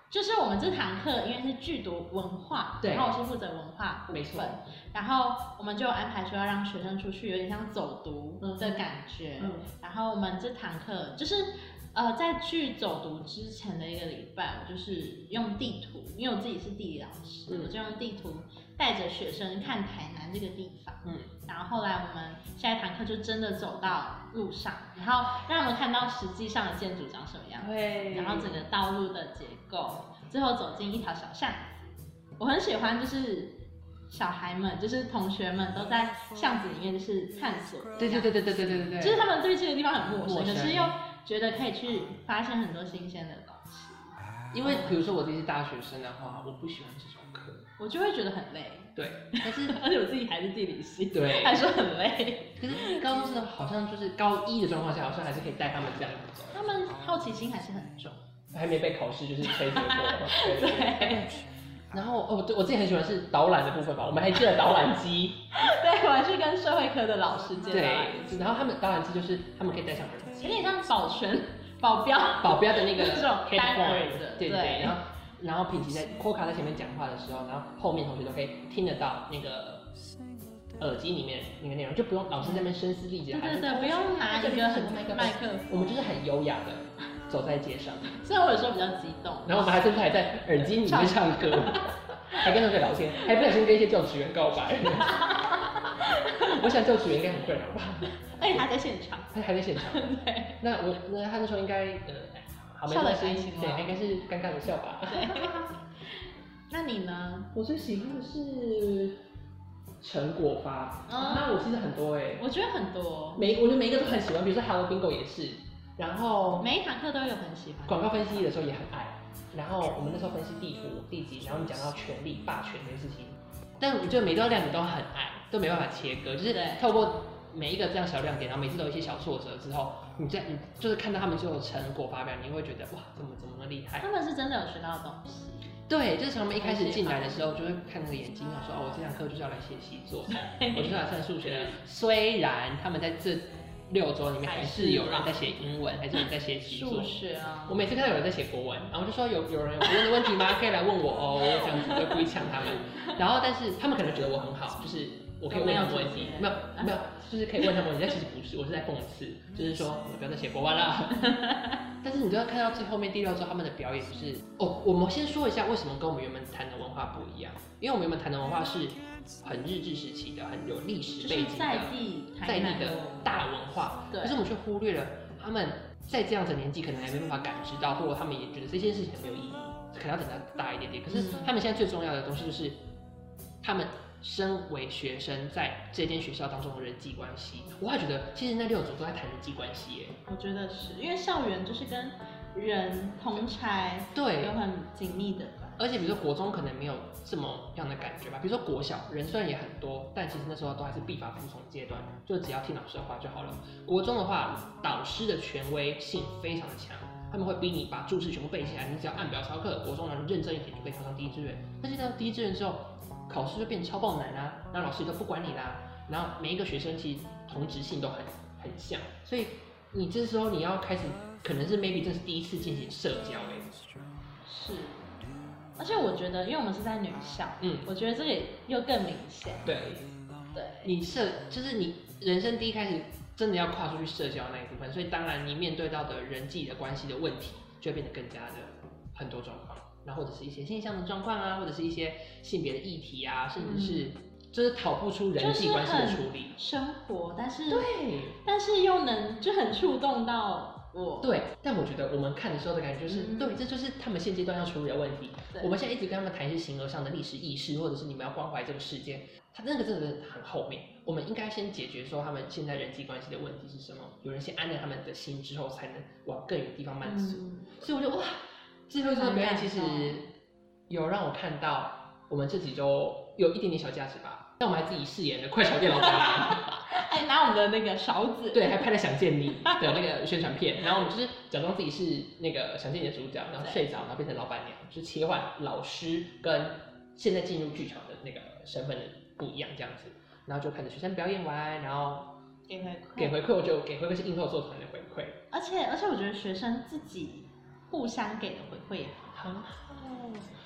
就是我们这堂课因为是剧读文化，然后我是负责文化部分，然后我们就安排说要让学生出去，有点像走读的感觉。嗯嗯、然后我们这堂课就是呃，在去走读之前的一个礼拜，我就是用地图，因为我自己是地理老师，嗯、我就用地图带着学生看台南这个地方。嗯，然后后来我们下一堂课就真的走到路上，然后让他们看到实际上的建筑长什么样，对，然后整个道路的结构，最后走进一条小巷子。我很喜欢，就是小孩们，就是同学们都在巷子里面就是探索。 对对对对对对对对对， 就是他们对这个地方很陌生，可是又觉得可以去发现很多新鲜的东西。 因为比如说我自己是大学生的话，我不喜欢这种课， 我就会觉得很累。 对，但是而且我自己还是地理系， 对， 还说很累。 可是高中生好像就是高一的状况下，好像还是可以带他们这样走。 他们好奇心还是很重， 还没被考试就是催结果。对。 对然后哦，对我自己很喜欢是导览的部分吧，我们还借了导览机。 对，我还去跟社会科的老师借。 对，然后他们导览机就是他们可以带上耳机， 有点像保全、保镖、 保镖的那个这种单耳的， 对对。然后然后品琪在科卡在前面讲话的时候，然后后面同学都可以听得到那个耳机里面那个内容，就不用老师在那边声嘶力竭， 对对对，不用拿一个很麦克麦克， 我们就是很优雅的走在街上。 虽然我有时候比较激动， 然后我们还甚至还在耳机里面唱歌，还跟同学聊天，还不小心跟一些教职员告白。我想教职员应该很困扰吧？ 而且他在现场， 他还在现场。对，那我那他那时候应该呃。 笑得开心， 对，应该是尴尬的笑吧。 对。那你呢？ 我最喜欢的是成果发，嗯、那我其实很多哎、欸。 我觉得很多。 每我觉得每一个都很喜欢，比如说 Hello Bingo 也是，然后每一堂课都有很喜欢。 广告分析的时候也很爱，然后我们那时候分析地图、地级，然后你讲到权力、霸权这些事情，但我觉得每一段亮点都很爱，都没办法切割，就是透过每一个这样小亮点，然后每次都有一些小挫折之后，你在你就是看到他们最后成果发表，你会觉得哇，怎么怎么那么厉害？ 他们是真的有学到东西。 对，就是从他们一开始进来的时候，就会看那个眼睛，想说哦，我这堂课就是要来写习作，我就是来算数学的。虽然他们在这六周里面还是有人在写英文，还是有人在写习作。 数学啊。 我每次看到有人在写国文，然后就说有有人有国文的问题吗？可以来问我哦，这样子就故意呛他们。然后但是他们可能觉得我很好，就是我可以问他们问题，没有没有，就是可以问他们问题，但其实不是，我是在讽刺，就是说我不要再写国文了。但是你都要看到最后面第六周他们的表演，就是哦，我们先说一下为什么跟我们原本谈的文化不一样，因为我们原本谈的文化是很日治时期的，很有历史背景的， 在地在地的大文化，可是我们却忽略了他们在这样的年纪可能还没办法感知到，或者他们也觉得这件事情没有意义，可能要等到大一点点。可是他们现在最重要的东西就是他们身为学生在这间学校当中的人际关系，我还觉得其实那六组都在谈人际关系耶。 我觉得是因为校园就是跟人同侪对有很紧密的， 而且比如说国中可能没有这么样的感觉吧，比如说国小人虽然也很多，但其实那时候都还是必发服从阶段，就只要听老师的话就好了。国中的话，导师的权威性非常的强，他们会逼你把注释全部背起来，你只要按表操课，国中然后认真一点就可以考上第一志愿。但是到第一志愿之后，考试就变超爆难啊，然后老师都不管你啦，然后每一个学生其实同质性都很很像，所以你这时候你要开始，可能是 maybe 这是第一次进行社交哎、欸， 是，而且我觉得，因为我们是在女校，嗯，我觉得这个又更明显， 对， 对， 你社就是你人生第一开始真的要跨出去社交那一部分，所以当然你面对到的人际的关系的问题就会变得更加的很多状况。然后或者是一些性向的状况啊，或者是一些性别的议题啊，甚至是、嗯、就是逃不出人际关系的处理。 生活，但是对， 但是又能就很触动到我。 对，但我觉得我们看的时候的感觉就是，嗯、对，这就是他们现阶段要处理的问题。我们现在一直跟他们谈一些形而上的历史意识，或者是你们要关怀这个世界，他那个真的是很后面。我们应该先解决说他们现在人际关系的问题是什么，有人先安了他们的心之后，才能往更远的地方满足。嗯、所以我觉得哇。最后一周的表演其实有让我看到，我们这几周有一点点小价值吧。但我们还自己饰演了快炒店老板娘， 还拿我们的那个勺子， 对，还拍了《想见你》的那个宣传片。然后我们就是假装自己是那个《想见你》的主角，然后睡着，然后变成老板娘，就是切换老师跟现在进入剧场的那个身份的不一样这样子。然后就看着学生表演完，然后给回馈， 给回馈，我觉得给回馈是映后座谈的回馈。 而且而且我觉得学生自己互相给的回馈也很好，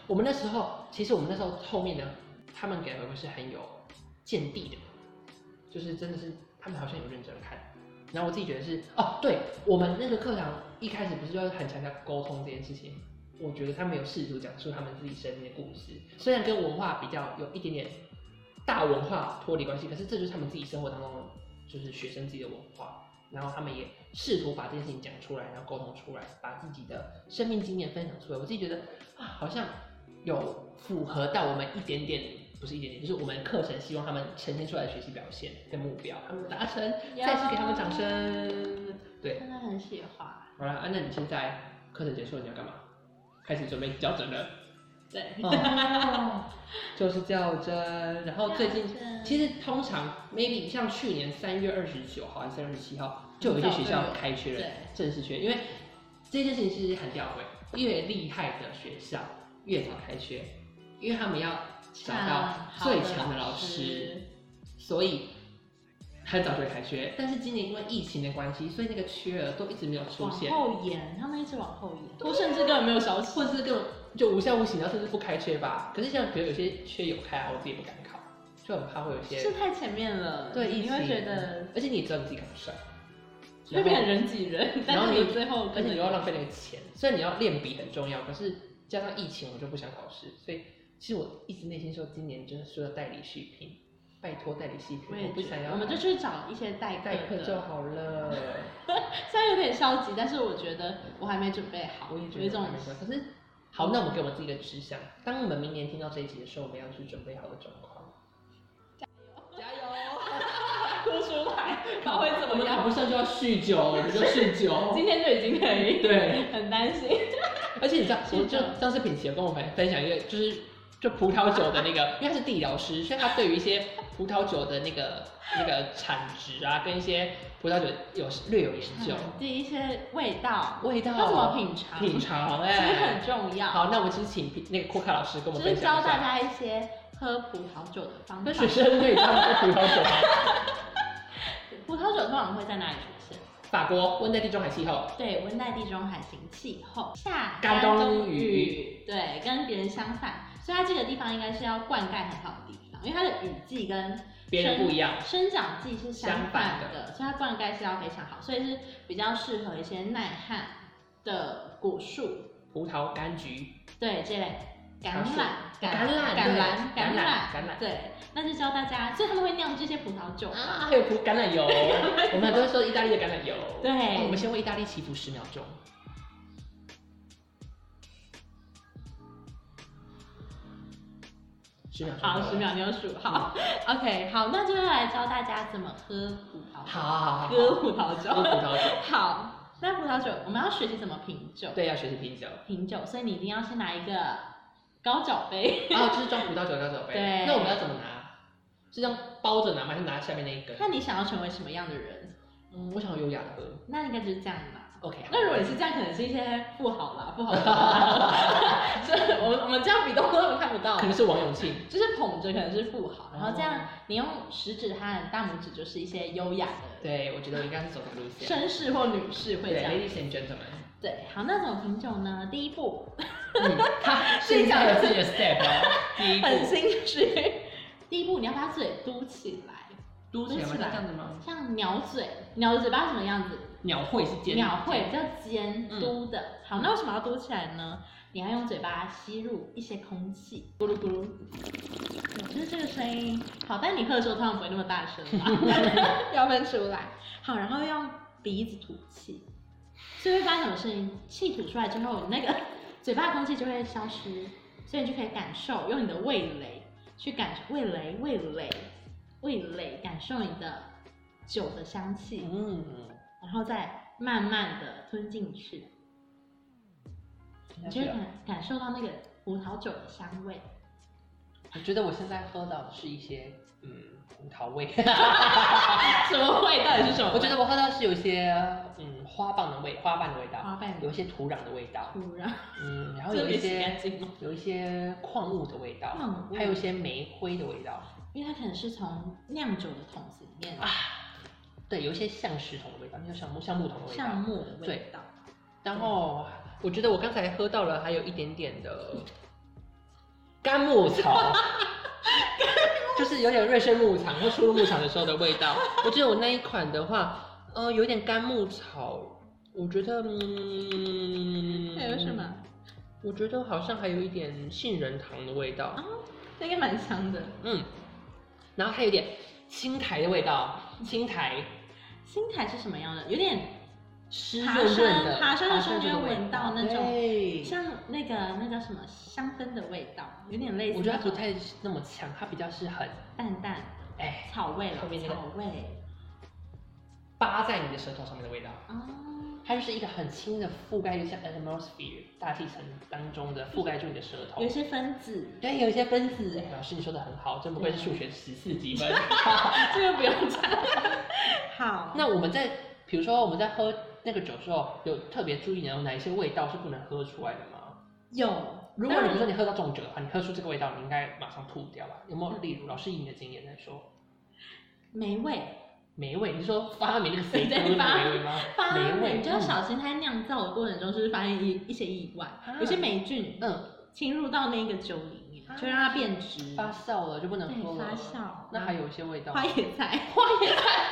我们那时候，其实我们那时候后面呢，他们给的回馈是很有见地的，就是真的是他们好像有认真看。然后我自己觉得是，哦，对我们那个课堂一开始不是就很强调沟通这件事情，我觉得他们有试图讲出他们自己生命的故事，虽然跟文化比较有一点点大文化脱离关系，可是这就是他们自己生活当中就是学生自己的文化。然后他们也试图把这件事情讲出来，然后沟通出来，把自己的生命经验分享出来。我自己觉得啊，好像有符合到我们一点点，不是一点点，就是我们课程希望他们呈现出来的学习表现跟目标，他们达成，再次给他们掌声。对， 真的很喜欢。 好了，啊，那你现在课程结束了，你要干嘛？开始准备校正了。 对， 哦，就是校正。然后最近其实通常 maybe 像去年三月二十九号还是三月二十七号，就有一些学校开缺了，正式缺，因为这件事情其实很吊诡，越厉害的学校越早开缺，因为他们要找到最强的老师，所以很早就会开缺。但是今年因为疫情的关系，所以那个缺额都一直没有出现， 往后延，他们一直往后延，或甚至根本没有消息， 或者是根本就无效无形，然后甚至不开缺吧。可是像比如有些缺有开啊，我自己不敢考，就很怕会有一些是太前面了， 对， 你会觉得， 而且你也知道你自己考不上， 会变成人挤人， 然后你最后， 而且你又要浪费那个钱。虽然你要练笔很重要，可是加上疫情，我就不想考试，所以其实我一直内心说，今年就是说代理续聘，拜托代理续聘，我不想要， 我们就去找一些代代课就好了。 虽然有点消极，但是我觉得我还没准备好， 我也觉得这种， 可是好，那我们给我们自己的志向，当我们明年听到这一集的时候，我们要是准备好的状况。加油！ 哭出来，他会怎么样？ 我们考不上就要酗酒，我们就酗酒。 今天就已经可以， 对， 很担心。 而且你知道，我就上次品琪有跟我们分享一个，就是就葡萄酒的那个，因为他是地理老师，所以他对于一些葡萄酒的那个那个产值啊，跟一些葡萄酒有略有研究， 对、嗯、一些味道， 味道要怎么品尝？ 品尝哎、欸， 其实很重要。 好，那我们其实请那个库卡老师跟我们分享一下， 就是教大家一些喝葡萄酒的方法。 那学生可以教喝葡萄酒吗？ 葡萄酒通常会在哪里出现？ 法国温带地中海气候。 对，温带地中海型气候，下干冬雨。 对，跟别人相反，所以它这个地方应该是要灌溉很好的地方，因为它的雨季跟别人不一样， 生长季是相反的，所以它灌溉是要非常好，所以是比较适合一些耐旱的果树， 葡萄、柑橘， 对这类。橄榄， 橄榄， 橄榄， 橄榄，橄榄， 对，那就教大家，所以他们会酿这些葡萄酒啊，还有葡橄榄油，我们都会说意大利的橄榄油。 对、 哦，我们先为意大利祈福十秒钟。十秒钟。 好，十秒你有数好。嗯、OK， 好，那就要来教大家怎么喝葡萄酒。 好好好， 喝葡萄酒。 喝葡萄酒。 好，那葡萄酒我们要学习怎么品酒。 对，要学习品酒。 品酒，所以你一定要先拿一个高脚杯。 然后就是装葡萄酒的高脚杯。 对。 那我们要怎么拿？是这样包着拿吗？还是拿下面那一根？ 看你想要成为什么样的人。 嗯，我想要优雅的喝。 那应该就是这样拿。 OK。 那如果你是这样，可能是一些富豪啦，富豪啦。所以我们我们这样比动作根本看不到。 可能是王永庆。 就是捧着可能是富豪，然后这样你用食指和大拇指就是一些优雅的。 对，我觉得我应该是走这个路线。 绅士或女士会这样。 Ladies and gentlemen。 对，好，那怎么品酒呢？第一步， 嗯，他现在有自己的 step 哦。第一步。 很心虚。第一步，你要把嘴嘟起来， 嘟起来吗？这样子吗？ 像鸟嘴，鸟的嘴巴是什么样子？ 鸟喙是尖， 鸟喙比较尖，嘟的。嗯、好，那为什么要嘟起来呢？你要用嘴巴吸入一些空气，咕噜咕噜，就是这个声音。好，但你喝的时候通常不会那么大声啦，要分出来。好，然后用鼻子吐气，所以会发生什么事情？气吐出来之后，你那个嘴巴的空气就会消失，所以你就可以感受，用你的味蕾去感受味蕾、味蕾、味蕾，感受你的酒的香气。嗯。然后再慢慢的吞进去，你就会感感受到那个葡萄酒的香味。 我觉得我现在喝到的是一些嗯葡萄味， 什么味？到底是什么？ 我觉得我喝到是有一些嗯花瓣的味，花瓣的味道， 花瓣有一些土壤的味道， 土壤， 嗯，然后有一些有一些矿物的味道，还有一些煤灰的味道， 因为它可能是从酿酒的桶子里面啊。对，有一些像石头的味道，就像木像木头的味道， 像木的味道。 然后我觉得我刚才喝到了，还有一点点的干木草，就是有点瑞士牧场或初入牧场的时候的味道。我记得我那一款的话，呃，有点干木草，我觉得，嗯， 还有什么？ 我觉得好像还有一点杏仁糖的味道， 哦，那应该蛮香的。 嗯，然后还有点青苔的味道，青苔， 青苔是什么样的？有点湿润润的， 爬山的时候就会闻到那种， 对， 像那个那叫什么香氛的味道，有点类似。 我觉得它不太那么强，它比较是很淡淡， 哎， 草味了， 后面那个草味， 扒在你的舌头上面的味道。 哦， 它就是一个很轻的覆盖，就像 atmosphere 大气层当中的覆盖住你的舌头， 有一些分子， 对，有一些分子。老师你说的很好，真不愧是数学十四级分， 这个不用讲。好， 那我们在比如说我们在喝那个酒的时候，有特别注意有哪一些味道是不能喝出来的吗？ 有， 如果你比如说你喝到这种酒的话，你喝出这个味道，你应该马上吐掉吧？有没有例如？老师以你的经验来说， 霉味。 霉味，你是说发霉那个谁对霉味吗？ 发霉味， 你就要小心，它酿造的过程中是不是发现一一些意外，啊、有些霉菌嗯侵入到那个酒里面，啊、就让它变质， 发酵了就不能喝了。 发酵， 那还有一些味道， 花椰菜， 花椰菜，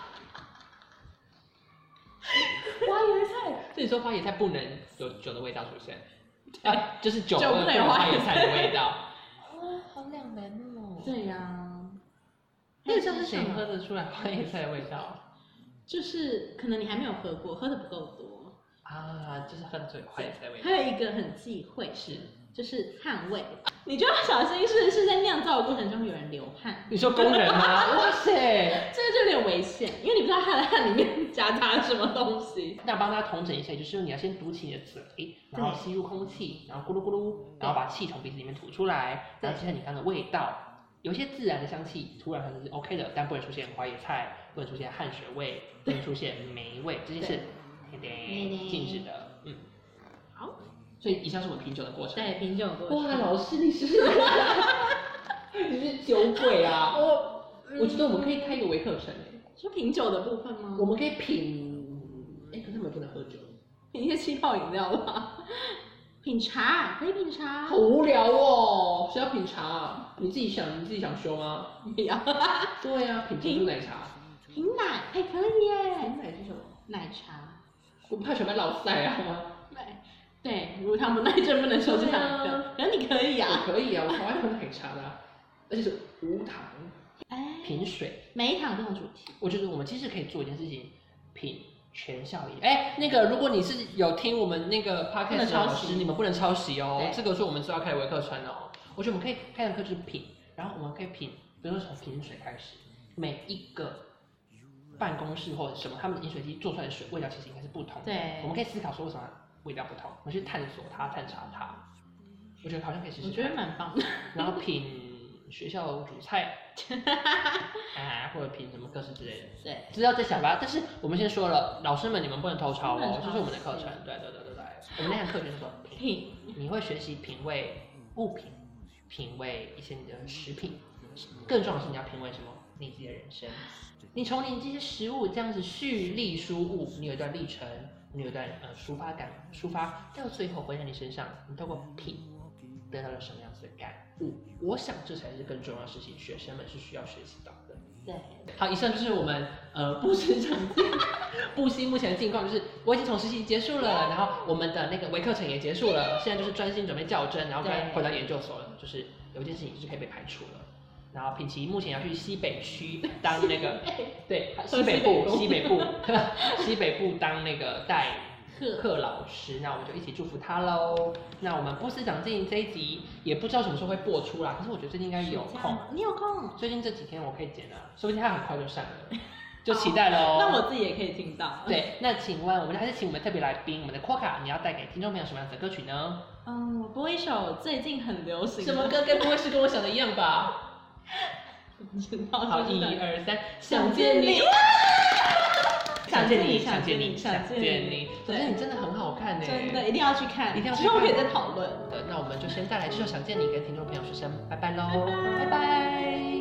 花椰菜，这里说花椰菜不能有酒的味道出现，啊，就是酒不能有花椰菜的味道。哇，好两难哦。 对呀、啊。 那个像是谁喝得出来花椰菜的味道？ 就是可能你还没有喝过，喝的不够多啊，就是喝得出花椰菜味道。 还有一个很忌讳是， 就是汗味，你就要小心是是在酿造的过程中有人流汗。 你说工人吗？哇塞， 这个就有点危险，因为你不知道他的汗里面夹杂了什么东西。 那帮大家统整一下，就是你要先堵起你的嘴，然后吸入空气，然后咕噜咕噜，然后把气从鼻子里面吐出来，然后接下来你刚的味道。有些自然的香气，突然可能是 OK 的，但不能出现花椰菜，不能出现汗水味，不能出现霉味，这些是禁止的。嗯，好，所以以上是我们品酒的过程。 对，品酒的过程。 哇，老师你是你是酒鬼啊！我我觉得我们可以开一个微课程诶。 说品酒的部分吗？ 我们可以品，哎，可是他们不能喝酒， 品一些气泡饮料吧。品茶可以品茶， 好无聊哦！谁要品茶、啊？你自己想，你自己想修吗？ 不要。 对呀、啊，品珍珠奶茶。 品奶还、欸、可以耶。 品奶是什么？ 奶茶。 我怕全班老塞啊。 对对，乳糖不耐症不能说是哪个？然后你可以啊。 我可以啊，我超爱喝奶茶的、啊，而且是无糖。 哎。 品水。 每一堂不同主题。 我觉得我们其实可以做一件事情，品。全校一哎，那个如果你是有听我们那个 podcast 的老师，你们不能抄袭哦。这个是我们之后要开的微课程哦。我觉得我们可以开的课就是品，然后我们可以品，比如说从品水开始，每一个办公室或者什么，他们的饮水机做出来的水味道其实应该是不同的。对，我们可以思考说为什么味道不同，我们去探索它、探查它。我觉得好像可以试试看。 我觉得蛮棒的。 然后品学校主菜。啊，或者凭什么课室之类的，对，知道再想吧。但是我们先说了，老师们你们不能偷抄哦，这是我们的课程。对对对对对，我们那堂课就是说品，你会学习品味物品，品味一些你的食品，更重要的是你要品味什么？你自己的人生。你从你这些食物这样子蓄力输物，你有一段历程，你有一段呃抒发感，抒发到最后回到你身上，你透过品得到了什么样子的感悟？我想这才是更重要的事情，学生们是需要学习到的。对，好，以上就是我们呃布市场布希目前的境况，就是我已经从实习结束了，然后我们的那个微课程也结束了，现在就是专心准备教甄，然后该回到研究所了。就是有一件事情是可以被排除了。然后品琪目前要去西北区当那个对西北部西北部西北部当那个代课老师，那我们就一起祝福他喽。那我们不思长进这一集也不知道什么时候会播出啦，可是我觉得最近应该有空。 你有空？ 最近这几天我可以剪啊，说不定他很快就上了，就期待喽。 那我自己也可以听到。 对，那请问我们还是请我们特别来宾，我们的 Quokka， 你要带给听众朋友什么样的歌曲呢？ 嗯，我播一首最近很流行的。 什么歌？该不会是跟我想的一样吧？ 不知道。 好，一二三，想见你。想见你，想见你，想见你。可是你真的很好看呢， 真的一定要去看， 一定要去看。 之后可以再讨论。 对，那我们就先带来这首《想见你》，跟听众朋友说声拜拜喽，拜拜。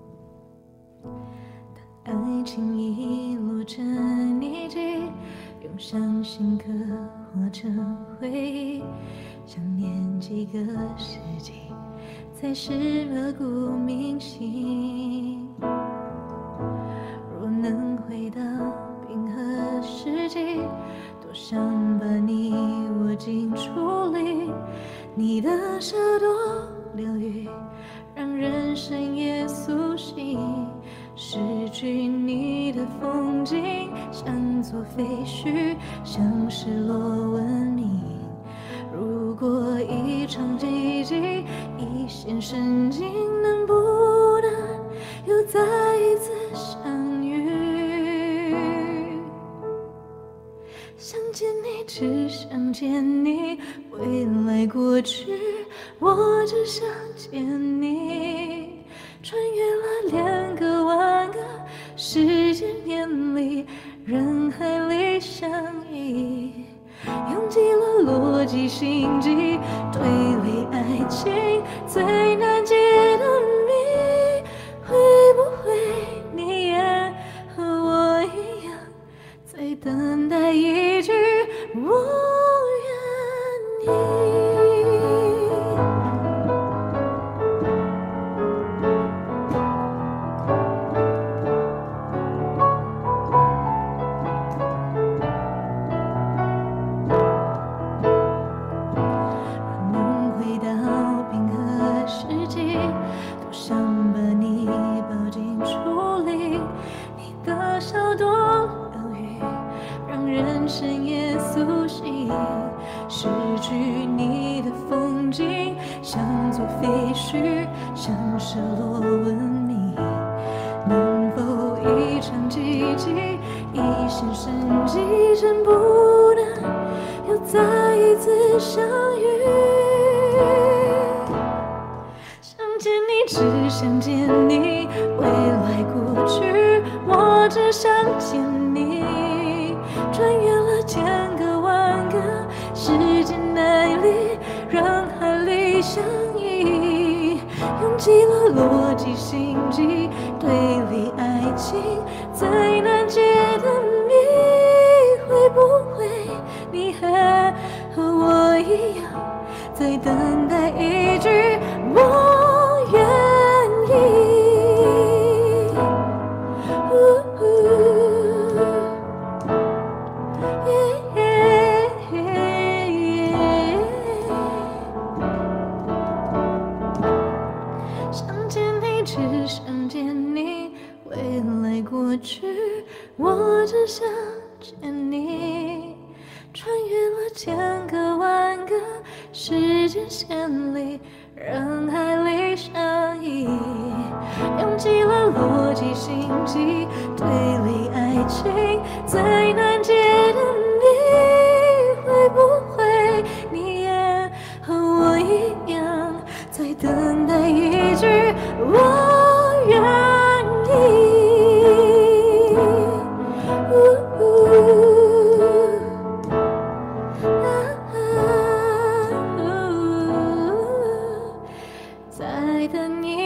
当爱情遗落成泥迹，用伤心刻画成回忆，想念几个世纪，才是刻骨铭心。若能回到冰河时期，多想把你握进处理，你的笑多疗愈，让人深夜苏醒。失去你的风景，像座废墟，像失落文明。如果一场奇迹，一线神经，能不能又再一次相遇？想见你，只想见你，未来过去，我只想见你。穿越了两个万个时间年里，人海里相依，用尽了逻辑心机，推理爱情最难解的谜。会不会你也和我一样，在等待一句我愿意？深夜苏醒，失去你的风景，像座废墟，像失落文明。能否一场奇迹，一线生机，真不能又再一次相遇？想见你，只想见你，未来过去，我只想见你。穿越了千个万个时间耐力，人海里相依，用尽了逻辑心机，推理爱情最难解的谜。会不会你还和我一样，在等待一句我愿意？只想见你，未来过去，我只想见你。穿越了千个万个时间线里，人海里相依，用尽了逻辑心机，推理爱情最难解的谜。会不会你也和我一样，在等待一句我愿意？呜呜啊啊呜在等你。